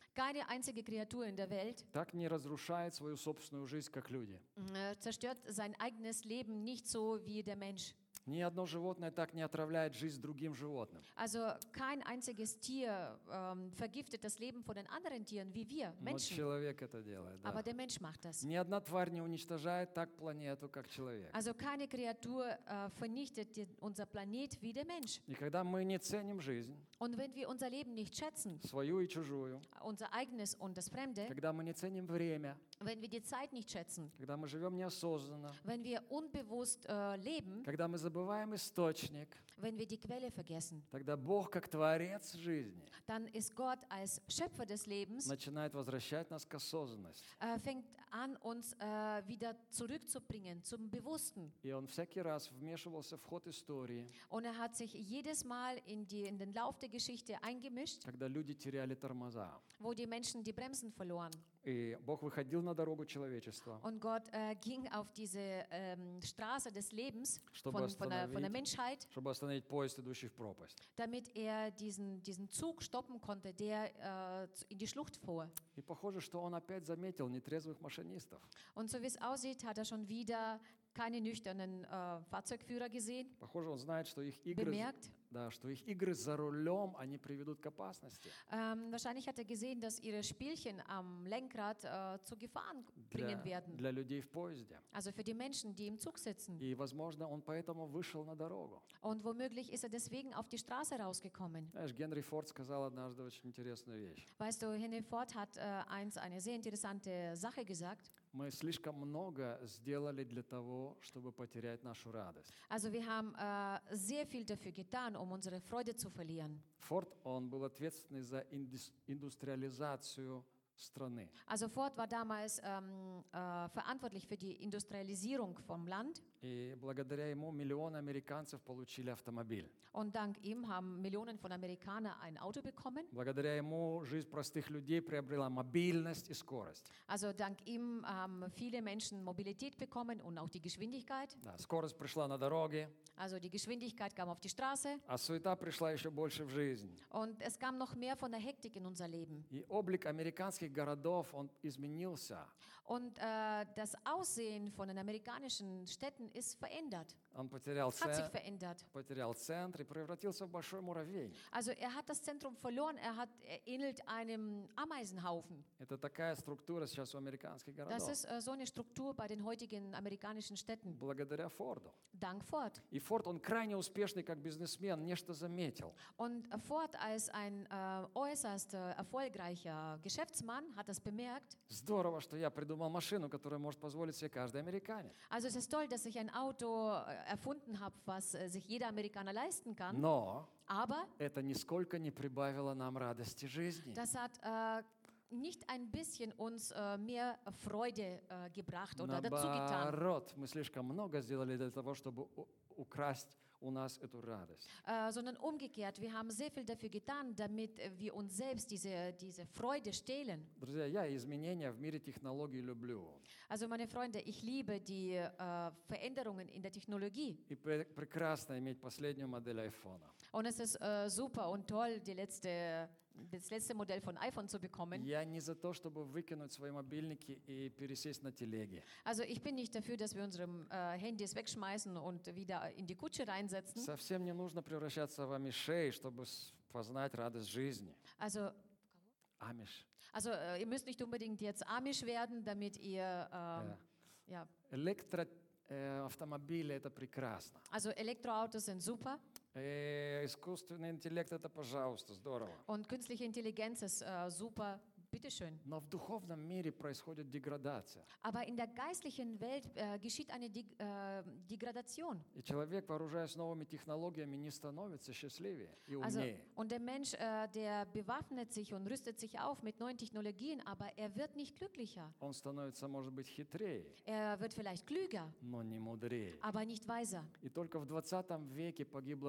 Keine einzige Kreatur in der Welt так не разрушает свою собственную жизнь, как люди. äh, zerstört sein eigenes Leben nicht so wie der Mensch. Ни одно животное так не отравляет жизнь другим животным. Also kein einziges Tier ähm, vergiftet das Leben von den anderen Tieren wie wir, Но Menschen. человек это делает. Да. Aber der Mensch macht das. Ни одна тварь не уничтожает так планету, как человек. Also keine Kreatur äh, vernichtet die, unser Planet wie der Mensch. И когда мы не ценим жизнь, Und wenn wir unser Leben nicht schätzen, свою и чужую, unser eigenes und das Fremde, когда мы не ценим время, wenn wir die Zeit nicht schätzen, когда мы живем неосознанно, wenn wir unbewusst äh, leben, когда мы забываем источник, wenn wir die Quelle vergessen, тогда Бог, как Творец жизни, dann ist Gott als Schöpfer des Lebens, начинает возвращать нас к осознанности. äh, fängt an, uns äh, wieder zurückzubringen zum Bewussten. И Он всякий раз вмешивался в ход истории, Und er hat sich jedes Mal in, die, in den Lauf der Geschichte eingemischt, когда люди теряли тормоза. wo die Menschen die Bremsen verloren. И Бог выходил на дорогу человечества, Und Gott äh, ging auf diese ähm, Straße des Lebens Чтобы von, von, der, von der остановить. Menschheit, чтобы остановить поезд, идущий в пропасть. damit er diesen, diesen Zug stoppen konnte, der äh, zu- in die Schlucht fuhr. И похоже, что Он опять заметил нетрезвых машинистов. Und so wie es aussieht, hat er schon wieder keine nüchternen äh, Fahrzeugführer gesehen, Похоже, Он знает, что их игры, bemerkt. да, что их игры за рулем, они приведут к опасности Ähm, wahrscheinlich hat er gesehen, dass ihre Spielchen am Lenkrad äh, zu Gefahren bringen для, werden. для людей в поезде. Also für die Menschen, die im Zug sitzen. И, возможно, Он поэтому вышел на дорогу. Und womöglich ist er deswegen auf die Straße rausgekommen. Знаешь, Генри Форд сказал однажды очень интересную вещь. Weißt du, Henry Ford hat äh, eins eine sehr interessante Sache gesagt. Мы слишком много сделали для того, чтобы потерять нашу радость. Also wir haben äh, sehr viel dafür getan, um unsere Freude zu verlieren. Форд, он был ответственный за индус- индустриализацию страны. Also Ford war damals ähm, äh, verantwortlich für die Industrialisierung vom Land. И благодаря ему миллионы американцев получили автомобиль. Und dank ihm haben Millionen von Amerikanern ein Auto bekommen. Благодаря ему жизнь простых людей приобрела мобильность и скорость. Also dank ihm haben viele Menschen Mobilität bekommen und auch die Geschwindigkeit. Да, скорость пришла на дороге, Also die Geschwindigkeit kam auf die Straße а суета пришла еще больше в жизнь. und es kam noch mehr von der Hektik in unser Leben. И облик американских городов, он изменился. Und äh, das Aussehen von den amerikanischen Städten ist verändert, Он потерял, hat sich цен- verändert. потерял центр и превратился в большой муравей. Also er hat das Zentrum verloren, er, hat, er ähnelt einem Ameisenhaufen. Это такая структура сейчас у американских Das городов. ist äh, so eine Struktur bei den heutigen amerikanischen Städten. Благодаря Форду. Dank Ford. И Форд, он крайне успешный как бизнесмен, нечто заметил. Und äh, Ford als ein äh, äußerst äh, erfolgreicher Geschäftsmann hat das bemerkt. Здорово, что я придумал машину, которую может позволить себе каждый американец. Also es ist toll, dass ich ein Auto äh, erfunden habe, was äh, sich jeder Amerikaner leisten kann. Но Aber это нисколько не прибавило нам радости жизни. das hat äh, nicht ein bisschen uns äh, mehr Freude äh, gebracht oder dazu getan, Наоборот, мы слишком много сделали для того, чтобы у- украсть у нас эту радость. äh, sondern umgekehrt. Wir haben sehr viel dafür getan, damit äh, wir uns selbst diese, diese Freude stehlen. Друзья, я изменения в мире технологий люблю. Also meine Freunde, ich liebe die äh, Veränderungen in der Technologie. И пре- прекрасно иметь последнюю модель айфона. Und es ist äh, super und toll, die letzte, das letzte Modell von iPhone zu bekommen. Я не за то, чтобы выкинуть свои мобильники и пересесть на телеги. Also ich bin nicht dafür, dass wir unsere äh, Handys wegschmeißen und wieder in die Kutsche reinsetzen. Совсем не нужно превращаться в амишей, чтобы с- познать радость жизни. Also, Амиш. also äh, ihr müsst nicht unbedingt jetzt Amish werden, damit ihr, ähm, ja, Электроавтомобили это прекрасно. also Elektroautos sind super Э, Искусственный интеллект это, пожалуйста, здорово. und künstliche Intelligenz ist äh, super, bitteschön. Но в духовном мире происходит деградация. Aber in der geistlichen Welt äh, geschieht eine Deg äh, Degradation. И человек, вооружаясь новыми технологиями, не становится счастливее и Also, умнее. und der Mensch, äh, der bewaffnet sich und rüstet sich auf mit neuen Technologien, aber er wird nicht glücklicher. Он становится, может быть, хитрее, Er wird vielleicht klüger, но не мудрее. aber nicht weiser. И только в двадцатом веке погибло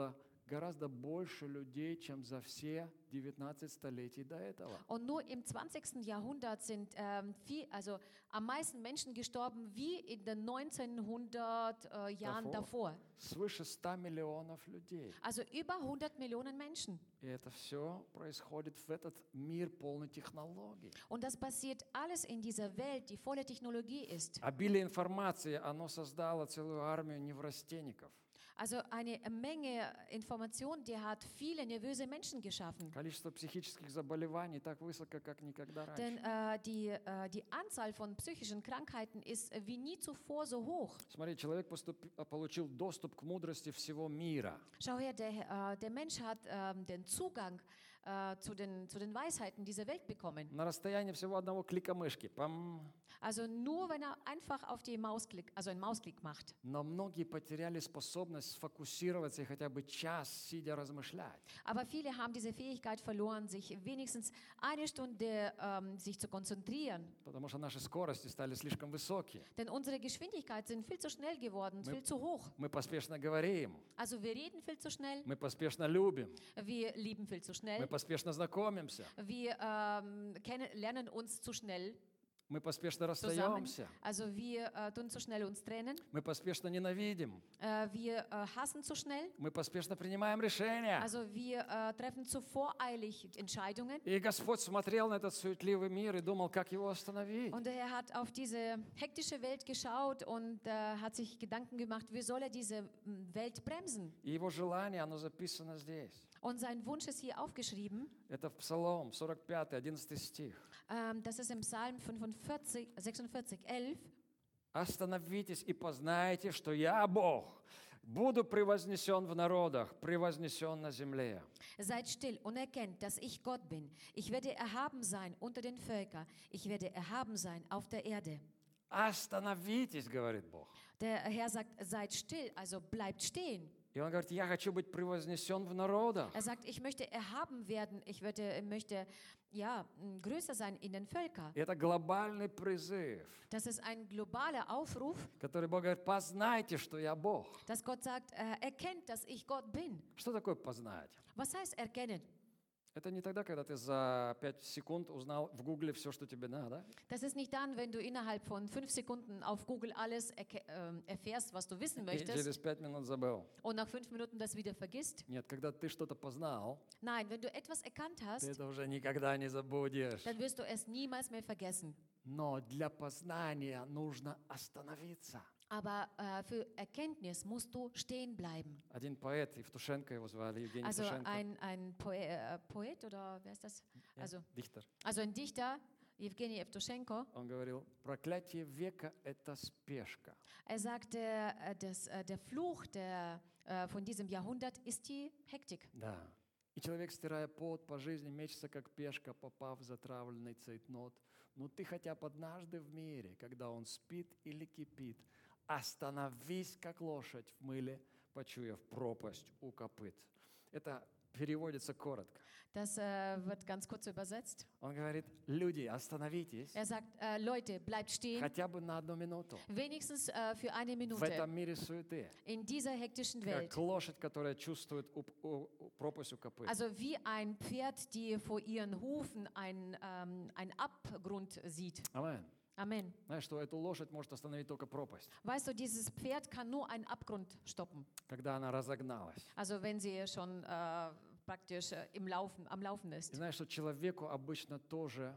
гораздо больше людей, чем за все девятнадцать столетий до этого. Und nur im zwanzigsten Jahrhundert sind ähm, viel, also am meisten Menschen gestorben wie in den neunzehnhundert äh, Jahren davor. Свыше ста миллионов людей. Also über hundert Millionen Menschen. И это все происходит в этот мир полный технологий. Und das passiert alles in dieser Welt, die voller Technologie ist. Обилие информации, оно создало целую армию неврастенников. Also eine Menge Information, die hat viele nervöse Menschen geschaffen. Количество психических заболеваний так высоко, как никогда раньше. Denn äh, die, äh, die Anzahl von psychischen Krankheiten ist äh, wie nie zuvor so hoch. Смотри, человек поступ- получил доступ к мудрости всего мира. Schau her, der, äh, der Mensch hat äh, den Zugang äh, zu, den, zu den Weisheiten dieser Welt bekommen. На расстоянии всего одного клика мышки. Пам. Also nur, wenn er einfach auf die Mausklick, also einen Mausklick macht. Но многие потеряли способность сфокусироваться и хотя бы час сидя размышлять. Aber viele haben diese Fähigkeit verloren, sich wenigstens eine Stunde ähm, sich zu konzentrieren. Потому что наши скорости стали слишком высокие. Denn unsere Geschwindigkeiten sind viel zu schnell geworden, Мы- viel zu hoch. Мы поспешно говорим, Also wir reden viel zu schnell, мы поспешно любим, wir lieben viel zu мы schnell, поспешно знакомимся, wir ähm, kennen, lernen uns zu schnell мы поспешно zusammen. расстаемся, Also wir äh, tun zu schnell uns trennen, мы поспешно ненавидим, äh, wir äh, hassen zu schnell. мы поспешно принимаем решения. Also wir äh, treffen zu voreilig Entscheidungen. И Господь смотрел на этот суетливый мир и думал, как его остановить. Und er hat auf diese hektische Welt geschaut und äh, hat sich Gedanken gemacht, wie soll er diese mm, Welt bremsen? И его желание, оно записано здесь. Und sein Wunsch ist hier aufgeschrieben. Это в Псалом сорок пять, одиннадцатый стих. Ähm, das ist im Psalm fünfundvierzig, sechsundvierzig, elf. «Остановитесь и познайте, что я Бог, буду превознесен в народах, превознесен на земле». Seid still und erkennt, dass ich Gott bin. Ich werde erhaben sein unter den Völkern. Ich werde erhaben sein auf der Erde. «Остановитесь», говорит Бог. Der Herr sagt, seid still, also bleibt stehen. И он говорит, я хочу быть превознесен в народах. Er sagt, ich möchte erhaben werden. Ich würde, möchte ja, m, größer sein in den Völkern. Это глобальный призыв, Das ist ein globaler Aufruf, который Бог говорит, познайте, что я Бог. dass Gott sagt, äh, erkennt, dass ich Gott bin. Что такое познать? Was heißt erkennen? Это не тогда, когда ты за пять секунд узнал в Гугле все, что тебе надо. Das ist nicht dann, wenn du innerhalb von fünf Sekunden auf Google alles erke- ähm, erfährst, was du wissen И möchtest через пять минут забыл. und nach fünf Minuten das wieder vergisst. Нет, когда ты что-то познал, Nein, wenn du etwas erkannt ты hast, это уже никогда не забудешь. dann wirst du es niemals mehr vergessen. Но для познания нужно остановиться. Aber äh, für Erkenntnis musst du stehen bleiben. Один поэт, Евтушенко его звали, Евгений Also Евтушенко, ein, ein Poe äh, Poet oder wer ist das? Ja, Also, диктор, also ein Dichter, Evgeny Evtushenko. он говорил, проклятие века – это спешка. Er sagte, äh, dass, äh, der Fluch der, äh, von diesem Jahrhundert ist die Hektik. Да. И человек, стирая пот по жизни, мечется, как пешка, попав в затравленный цейтнот. Но ты хотя бы однажды в мире, когда он спит или кипит, остановись, как лошадь в мыле, почуяв пропасть у копыт. Это переводится коротко. Das äh, wird ganz kurz übersetzt. Он говорит, люди, остановитесь Er sagt, äh, Leute, bleibt stehen, хотя бы на одну минуту. wenigstens äh, für eine В Minute этом мире суеты. in dieser hektischen Welt. Как лошадь, которая чувствует у- у- у- пропасть у копыт. Also wie ein Pferd, die vor ihren Hufen einen ähm, einen Abgrund sieht. Амен. Amen. Знаешь, что эту лошадь может остановить только пропасть, Weißt du, dieses Pferd kann nur einen Abgrund stoppen. когда она разогналась. Also wenn sie schon äh, praktisch äh, im Laufen, am Laufen И ist. знаешь, что человеку обычно тоже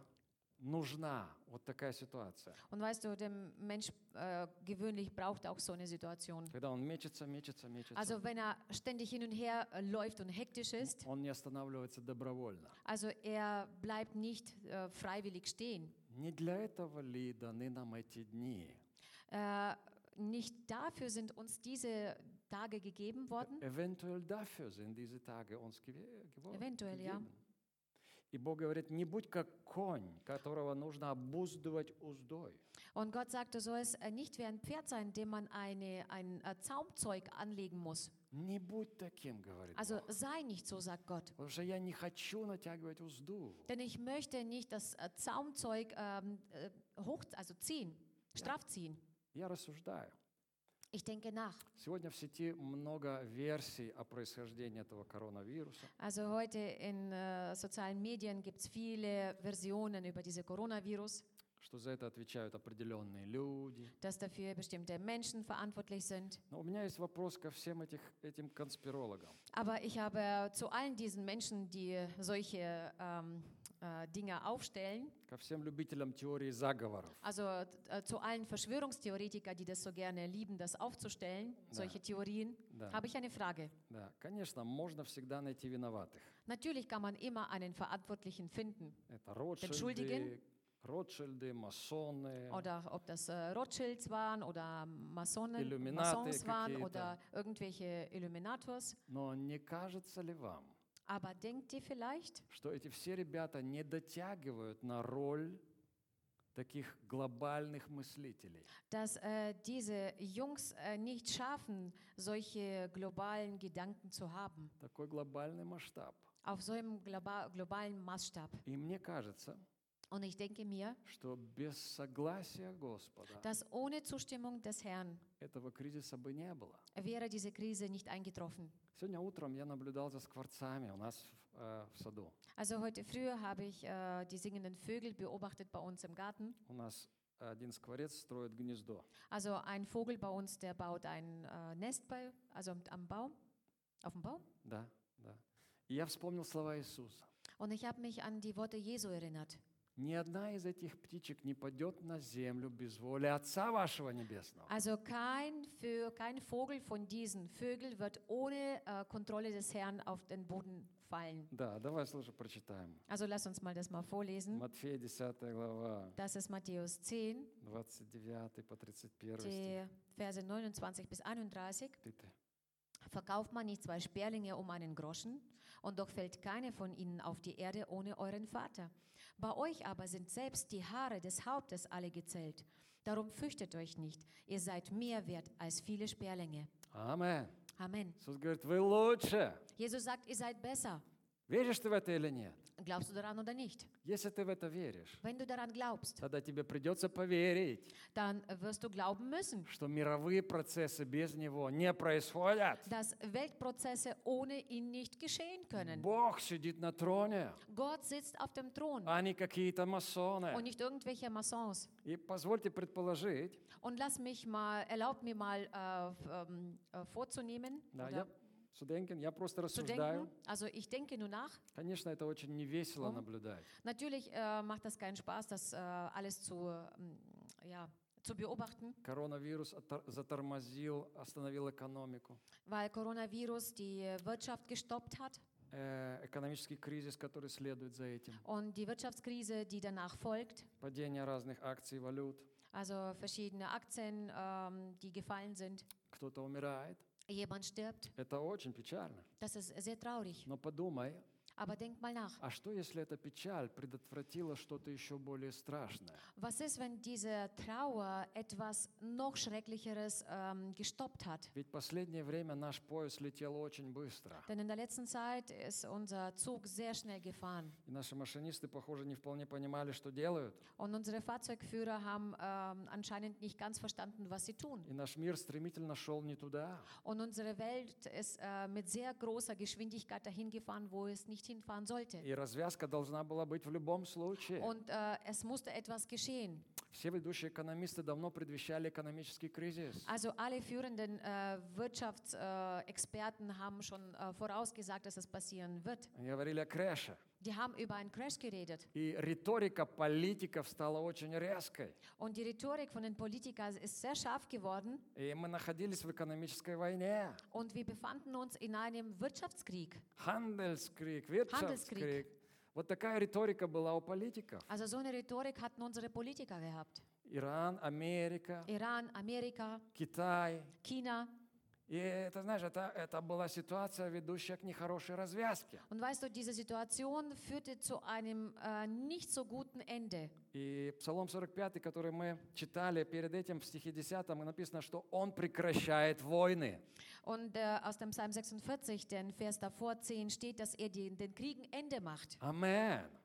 нужна вот такая ситуация. Und weißt du, der Mensch äh, gewöhnlich braucht auch so eine Situation. Когда он мечется, мечется, мечется. Also wenn er ständig hin und her äh, läuft und hektisch ist, Он не останавливается добровольно. also er bleibt nicht äh, freiwillig stehen. Не для этого ли даны нам эти дни? Äh, nicht dafür sind uns diese Tage gegeben worden. Eventuell dafür sind diese Tage uns gewe- geworden. Eventuell, ja. gegeben. И Бог говорит, не будь как конь, которого нужно обуздывать уздой. Und Gott sagt, du sollst äh, nicht wie ein Pferd sein, dem man eine, ein äh, Zaumzeug anlegen muss. Не будь таким, говорит Also Бог. sei nicht so, sagt Gott. Потому что я не хочу натягивать узду. Denn ich möchte nicht das äh, Zaumzeug ähm, äh, hoch, also ziehen, straff ziehen. Я рассуждаю. Ich denke nach. Сегодня в сети много версий о происхождении этого коронавируса. Also heute in äh, sozialen Medien gibt es viele Versionen über diese Coronavirus, Что за это отвечают определенные люди. dass dafür bestimmte Menschen verantwortlich sind. Но у меня есть вопрос ко всем этих, этим конспирологам. Aber ich habe zu allen diesen Menschen, die solche ähm, äh, Dinge aufstellen, Ко всем любителям теории заговоров. also äh, zu allen Verschwörungstheoretikern, die das so gerne lieben, das aufzustellen, solche Theorien, Да. habe ich eine Frage. Да, конечно, можно всегда найти виноватых. Natürlich kann man immer einen Verantwortlichen finden. Это Ротшильды, Entschuldigen. Ротшильды, масоны, Oder ob das äh, Rothschilds waren oder Masonen, Illuminati Masons waren какие-то. oder irgendwelche Illuminators. но не кажется ли вам, Aber denkt ihr vielleicht, что эти все ребята не дотягивают на роль таких глобальных мыслителей? dass äh, diese Jungs äh, nicht schaffen, solche globalen Gedanken zu haben, Такой глобальный масштаб. auf so einem globa globalen Maßstab? И мне кажется, Und ich denke mir, что без согласия Господа dass ohne Zustimmung des Herrn этого кризиса бы не было. wäre diese Krise nicht eingetroffen. Сегодня утром я наблюдал за скворцами у нас в, э, в саду. Also heute früh habe ich äh, die singenden Vögel beobachtet bei uns im Garten. У нас один скворец строит гнездо. Also ein Vogel bei uns, der baut ein äh, Nest bei, also am Baum, auf dem Baum. Да, да. И я вспомнил слова Иисуса. Und ich habe mich an die Worte Jesu erinnert. Ни одна из этих птичек не падет на землю без воли Отца вашего Небесного. Also kein, Vö kein Vogel von diesen Vögeln wird ohne äh, Kontrolle des Herrn auf den Boden fallen. Да, давай, слушай, прочитаем. Also lass uns mal das mal vorlesen. Матфея десятая глава, Das ist Matthäus zehn, двадцать девятый по тридцать первый die стих. Verse neunundzwanzig bis einunddreißig. Bitte. Verkauft man nicht zwei Sperlinge um einen Groschen, und doch fällt keine von ihnen auf die Erde ohne euren Vater. Bei euch aber sind selbst die Haare des Hauptes alle gezählt. Darum fürchtet euch nicht, ihr seid mehr wert als viele Sperlinge. Amen. Amen. Иисус говорит, вы лучше. Jesus sagt, ihr seid besser. Веришь ты в это или нет? Glaubst du daran oder nicht? Если ты в это веришь, Wenn du daran glaubst, тогда тебе придется поверить, dann wirst du glauben müssen, что мировые процессы без Него не происходят. dass Weltprozesse ohne ihn nicht geschehen können. Бог сидит на троне, Gott sitzt auf dem Thron а не какие-то und масоны. nicht irgendwelche Masons. И позвольте предположить, Und lass mich mal, erlaub mir mal äh, f- ähm, äh, vorzunehmen да, oder я, Суденкин, я просто zu рассуждаю. denken. Also ich denke nur nach. Конечно, это очень невесело Warum? наблюдать. Natürlich äh, macht das keinen Spaß, das äh, alles zu, ähm, ja, zu beobachten, Коронавирус отор- затормозил, остановил экономику. weil Coronavirus die Wirtschaft gestoppt hat Э, экономический кризис, который следует за этим. und die Wirtschaftskrise, die danach folgt. Падение разных акций, валют. Also verschiedene Aktien, ähm, die gefallen sind. Кто-то умирает. Jemand stirbt. Это очень печально. Das ist sehr traurig. Но подумай, Aber denk mal nach. а что если эта печаль предотвратила что-то еще более страшное? Was ist, wenn diese Trauer etwas noch Schrecklicheres ähm, gestoppt hat? Ведь последнее время наш поезд летел очень быстро. Denn in der letzten Zeit ist unser Zug sehr schnell gefahren. И наши машинисты, похоже, не вполне понимали, что делают. Und unsere Fahrzeugführer haben ähm, anscheinend nicht ganz verstanden, was sie tun. И наш мир стремительно шел не туда. Und unsere Welt ist äh, mit sehr großer Geschwindigkeit dahin gefahren, wo es nicht hinfahren sollte. И развязка должна была быть в любом случае. Und äh, es musste etwas geschehen. Все ведущие экономисты давно предвещали экономический кризис. Also alle führenden äh, Wirtschaftsexperten äh, Experten haben schon äh, vorausgesagt, dass es passieren wird. Они говорили о крэше. Die haben über einen Crash geredet. И риторика политиков стала очень резкой. Und die Rhetorik von den Politikern ist sehr scharf geworden. И мы находились в экономической войне. Und wir befanden uns in einem Wirtschaftskrieg. Handelskrieg, Wirtschaftskrieg. Вот такая риторика была у политиков. Also so eine Rhetorik hatten unsere Politiker gehabt. Иран, Америка, Iran, Amerika, Китай. China. И это, знаешь, это, это была ситуация, ведущая к нехорошей развязке. Und weißt du, diese Situation führte zu einem äh, nicht so guten Ende. И Псалом сорок пять, который мы читали перед этим в стихе десятом, написано, что Он прекращает войны. Und äh, aus dem Psalm sechsundvierzig, den Vers davor zehn, steht, dass er die, den Kriegen Ende macht. Амен.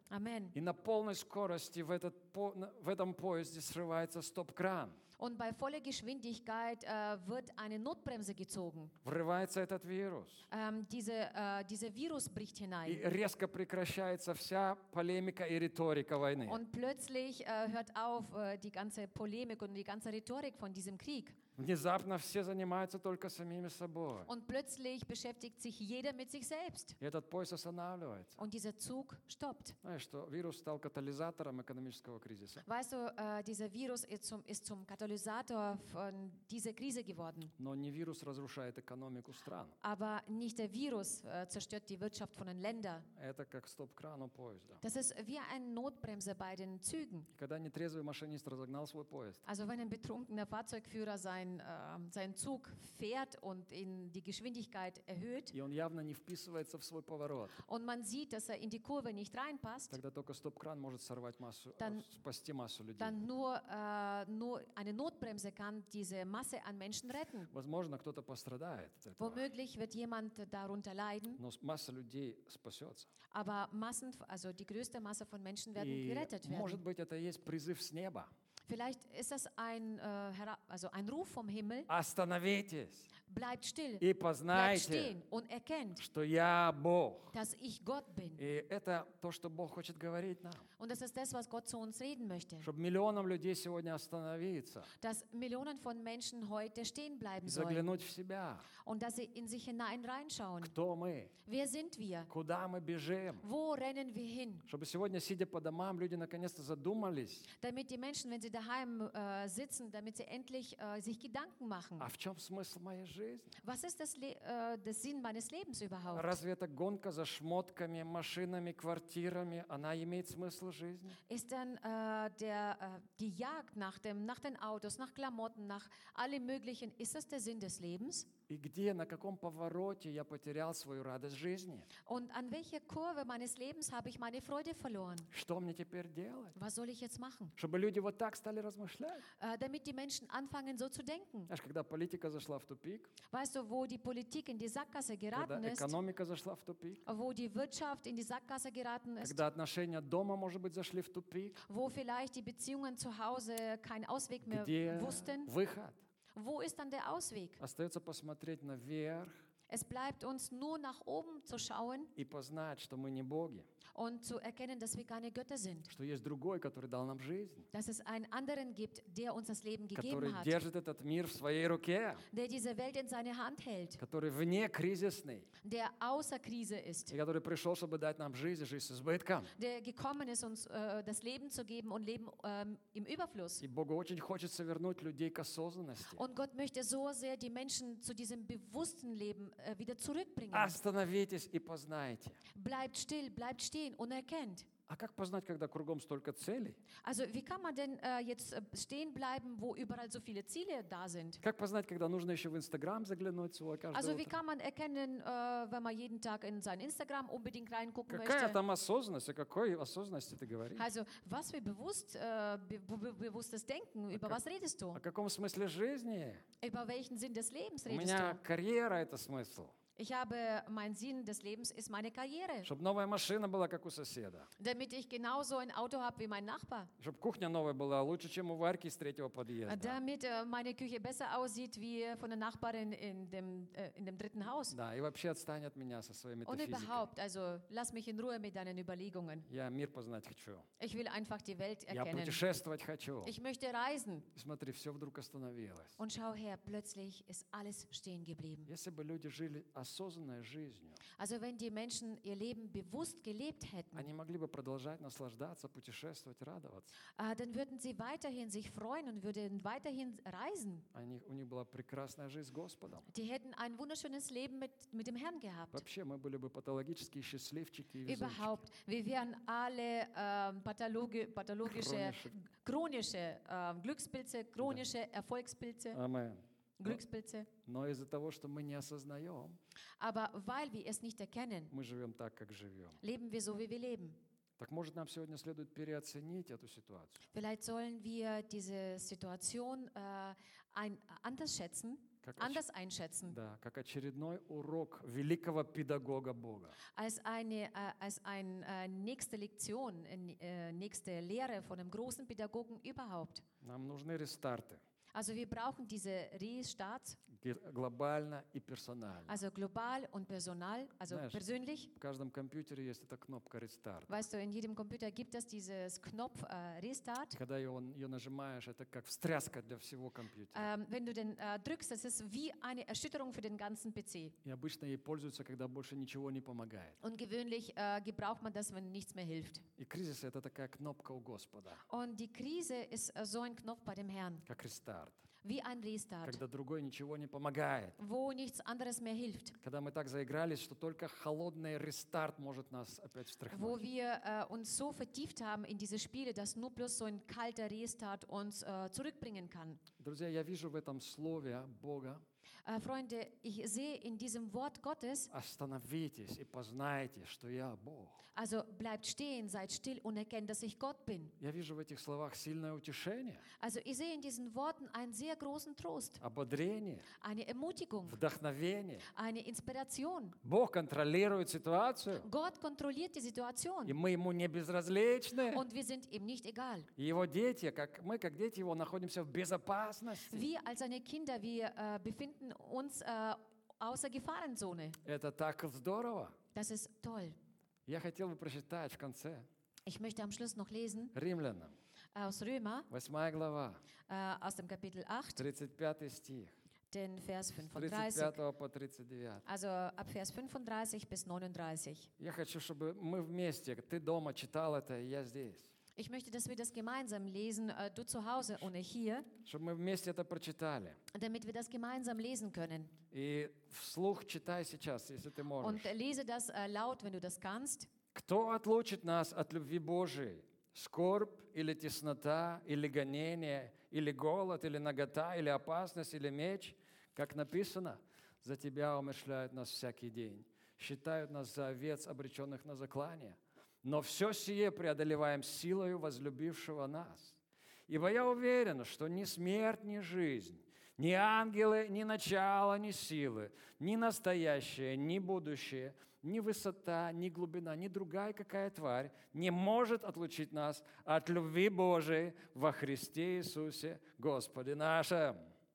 Amen. И на полной скорости в, этот, по- на- в этом поезде срывается стоп-кран. Und bei voller Geschwindigkeit äh, wird eine Notbremse gezogen. Врывается этот вирус. Ähm, diese, äh, dieser Virus bricht И hinein. резко прекращается вся полемика и риторика войны. Und plötzlich äh, hört auf äh, die ganze Polemik und die ganze Rhetorik von diesem Krieg. Внезапно все занимаются только самими собой. Und plötzlich beschäftigt sich jeder mit sich selbst. И этот поезд останавливается. Und dieser Zug stoppt. Знаешь, что вирус стал катализатором экономического кризиса. Weißt du, äh, dieser Virus ist zum, ist zum Katalysator von dieser Krise geworden. Но не вирус разрушает экономику стран. Aber nicht der Virus äh, zerstört die Wirtschaft von den Ländern. Это как стоп-кран у поезда. Das ist wie eine Notbremse bei den Zügen. И когда нетрезвый машинист разогнал свой поезд, Also wenn ein betrunkener Fahrzeugführer sein, äh, seinen Zug fährt und in die Geschwindigkeit erhöht и он явно не вписывается в свой поворот, und man sieht, dass er in die Kurve nicht reinpasst, тогда только стоп-кран может сорвать массу, Dann- э, спасти массу людей. dann nur, äh, nur eine Notbremse kann diese Masse an Menschen retten. Возможно, кто-то пострадает от этого, Womöglich wird jemand darunter leiden, но с- масса людей спасется. aber Massen, also die größte Masse von Menschen werden И, gerettet может werden. быть, это и есть призыв с неба. Vielleicht ist das ein, äh, hera- also ein Ruf vom Himmel, Остановитесь bleibt still, и bleibt познайте, stehen und erkennt, что я Бог. dass ich Gott bin. И это то, что Бог хочет говорить нам. Und das ist das, was Gott zu uns reden möchte. Чтобы миллионам людей сегодня остановиться Dass Millionen von Menschen heute stehen и bleiben sollen заглянуть в себя. und dass sie in sich hinein reinschauen. Кто мы? Wer sind wir? Куда мы бежим? Wo rennen wir hin? Чтобы сегодня, сидя по домам, люди наконец-то задумались, Damit die Menschen, wenn sie daheim äh, sitzen, damit sie endlich äh, sich Gedanken machen. а в чем смысл моей жизни? Was ist das, Le äh, der Sinn meines Lebens überhaupt? Разве эта гонка за шмотками, машинами, квартирами, она имеет смысл жизни? Ist dann äh, der, äh, die Jagd nach, dem, nach den Autos, nach Klamotten, nach allem Möglichen, ist das der Sinn des Lebens? И где, на каком повороте я потерял свою радость жизни? Und an welcher Kurve meines Lebens habe ich meine Freude verloren? Что мне теперь делать? Was soll ich jetzt machen? Чтобы люди вот так стали размышлять. Äh, damit die Menschen anfangen, so zu denken. Знаешь, когда политика зашла в тупик, Weißt du, wo die Politik in die Sackgasse geraten когда ist, экономика зашла в тупик, wo die Wirtschaft in die Sackgasse geraten ist, когда отношения дома, может быть, зашли в тупик, wo vielleicht die Beziehungen zu Hause keinen Ausweg mehr где wussten, выход? wo ist dann der Ausweg? Остается посмотреть наверх Es bleibt uns nur nach oben zu schauen и познать, что мы не боги, und zu erkennen, dass wir keine Götter sind. что есть другой, который дал нам жизнь, Dass es einen anderen gibt, der uns das Leben который gegeben hat, держит этот мир в своей руке, der diese Welt in seine Hand hält, который вне кризисный, der außer Krise ist, и который пришел, чтобы дать нам жизнь, и жизнь с избытком. der gekommen ist, uns äh, das Leben zu geben und Leben ähm, im Überfluss. И Богу очень хочется вернуть людей к осознанности. Und Gott möchte so sehr die Menschen zu diesem bewussten Leben äh, wieder zurückbringen. Остановитесь и познайте. Bleibt still, bleibt stehen und erkennt. А как познать, когда кругом столько целей? Also wie kann man denn äh, jetzt äh, stehen bleiben, wo überall so viele Ziele da sind? Как познать, когда нужно еще в Инстаграм заглянуть свой каждое Also wie утро? kann man erkennen, äh, wenn man jeden Tag in sein Instagram unbedingt reingucken Какая möchte? там осознанность? О какой осознанности ты говоришь? Also was für bewusst, äh, be be bewusstes Denken, über was redest du? О каком смысле жизни? Über welchen Sinn des Lebens У redest меня du? карьера – это смысл. Ich habe, mein Sinn des Lebens ist meine Karriere. Чтобы новая машина была, как у соседа. Damit ich genauso ein Auto habe wie mein Nachbar. Чтобы кухня новая была лучше, чем у Варьки из третьего подъезда. Damit äh, meine Küche besser aussieht wie von der Nachbarin in dem, äh, in dem dritten Haus. Да, и вообще отстань от меня со своей Und метафизикой. überhaupt, also lass mich in Ruhe mit deinen Überlegungen. Я мир познать хочу. Ich will einfach die Welt Я erkennen. путешествовать хочу. Ich möchte reisen. И смотри, все вдруг остановилось. Und schau her, plötzlich ist alles stehen geblieben. Если бы люди жили осознанной жизнью, Also wenn die Menschen ihr Leben bewusst gelebt hätten, они могли бы продолжать наслаждаться, путешествовать, радоваться. äh, dann würden sie weiterhin sich freuen und würden weiterhin reisen. Они, у них была прекрасная жизнь с Господом. Die hätten ein wunderschönes Leben mit, mit dem Herrn gehabt. Вообще мы были бы патологические счастливчики и везунчики. Überhaupt, wir wären alle ähm, pathologi pathologische, Chronische. chronische ähm, Glückspilze, chronische Erfolgspilze, Амен. Glückspilze. Но из-за того, что мы не осознаем, Aber weil wir es nicht erkennen, мы живем так, как живем. leben wir so, wie wir leben. Так может нам сегодня следует переоценить эту ситуацию Vielleicht sollen wir diese Situation äh, ein, anders schätzen Как, оч- anders einschätzen, да, как очередной урок великого педагога Бога. als eine, äh, als eine äh, nächste Lektion, äh, nächste Lehre von einem großen Pädagogen überhaupt. Нам нужны рестарты, Also wir brauchen diese Restarts, ге- глобально и персонально. also global und personal, also Знаешь, persönlich. В каждом компьютере есть эта кнопка рестарт. Weißt du, in jedem Computer gibt es dieses Knopf äh, Restart. Когда ее, ее нажимаешь, это как встряска для всего компьютера. Ähm, wenn du den äh, drückst, das ist wie eine Erschütterung für den ganzen P C. И обычно ей пользуются, когда больше ничего не помогает. Und gewöhnlich äh, gebraucht man das, wenn nichts mehr hilft. И кризис — это такая кнопка у Господа, Und die Krise ist äh, so ein Knopf bei dem Herrn, как рестарт. wie ein Restart, Когда другой ничего не помогает. wo nichts anderes mehr hilft. Когда мы так заигрались, что только холодный рестарт может нас опять Wo встряхнуть. wir äh, uns so vertieft haben in diese Spiele, dass nur bloß so ein kalter Restart uns äh, zurückbringen kann. Друзья, я вижу в этом слове Бога: Äh, Freunde, ich sehe in diesem Wort Gottes, остановитесь и познайте, что я Бог. also bleibt stehen, seid still und erkennt, dass ich Gott bin. Я вижу в этих словах сильное утешение, Also ich sehe in diesen Worten einen sehr großen Trost, ободрение, eine Ermutigung, вдохновение. eine Inspiration. Бог контролирует ситуацию, Gott kontrolliert die и Situation мы ему не безразличны. und wir sind ihm nicht egal. И его дети, как мы, как дети его, находимся в безопасности. Wir als seine Kinder, wir äh, befinden uns äh, außer Gefahrenzone. Это так здорово. Das ist toll. Я хотел бы прочитать в конце Ich möchte am Schluss noch lesen Римлянам, aus Römer, восьмая глава, äh, aus dem Kapitel acht, тридцать пятый стих, den Vers с тридцать fünfunddreißig. пятого по тридцать девятый. Also ab Vers fünfunddreißig bis neununddreißig. Я хочу, чтобы мы вместе, ты дома читал это, и я здесь, Ich möchte, dass wir das gemeinsam lesen, äh, du zu Hause und ich hier, чтобы мы вместе это прочитали. damit wir das gemeinsam lesen können. И вслух читай сейчас, если ты можешь. Und äh, lese das äh, laut, wenn du das kannst. Кто отлучит нас от любви Божией? Скорбь или теснота, или гонение, или голод, или нагота, или опасность, или меч? Как написано, за тебя умышляют нас всякий день, считают нас за овец, обреченных на заклание. Но все сие преодолеваем силою возлюбившего нас. Ибо я уверен, что ни смерть, ни жизнь, ни ангелы, ни начало, ни силы, ни настоящее, ни будущее, ни высота, ни глубина, ни другая какая тварь не может отлучить нас от любви Божией во Христе Иисусе, Господе нашем.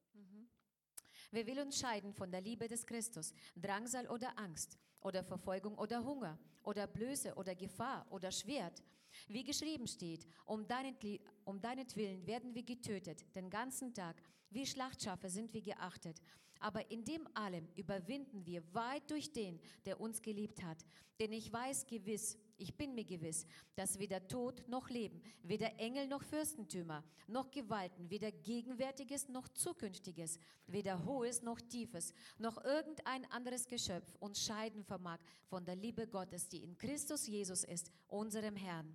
Wer will uns scheiden von der Liebe des Christus? Drangsal oder Angst oder Verfolgung oder Hunger oder Blöße oder Gefahr oder Schwert? Wie geschrieben steht, um, deinetli- um deinetwillen werden wir getötet, den ganzen Tag. Wie Schlachtschafe sind wir geachtet. Aber in dem allem überwinden wir weit durch den, der uns geliebt hat. Denn ich weiß gewiss, ich bin mir gewiss, dass weder Tod noch Leben, weder Engel noch Fürstentümer, noch Gewalten, weder Gegenwärtiges noch Zukünftiges, weder Hohes noch Tiefes, noch irgendein anderes Geschöpf uns scheiden vermag von der Liebe Gottes, die in Christus Jesus ist, unserem Herrn.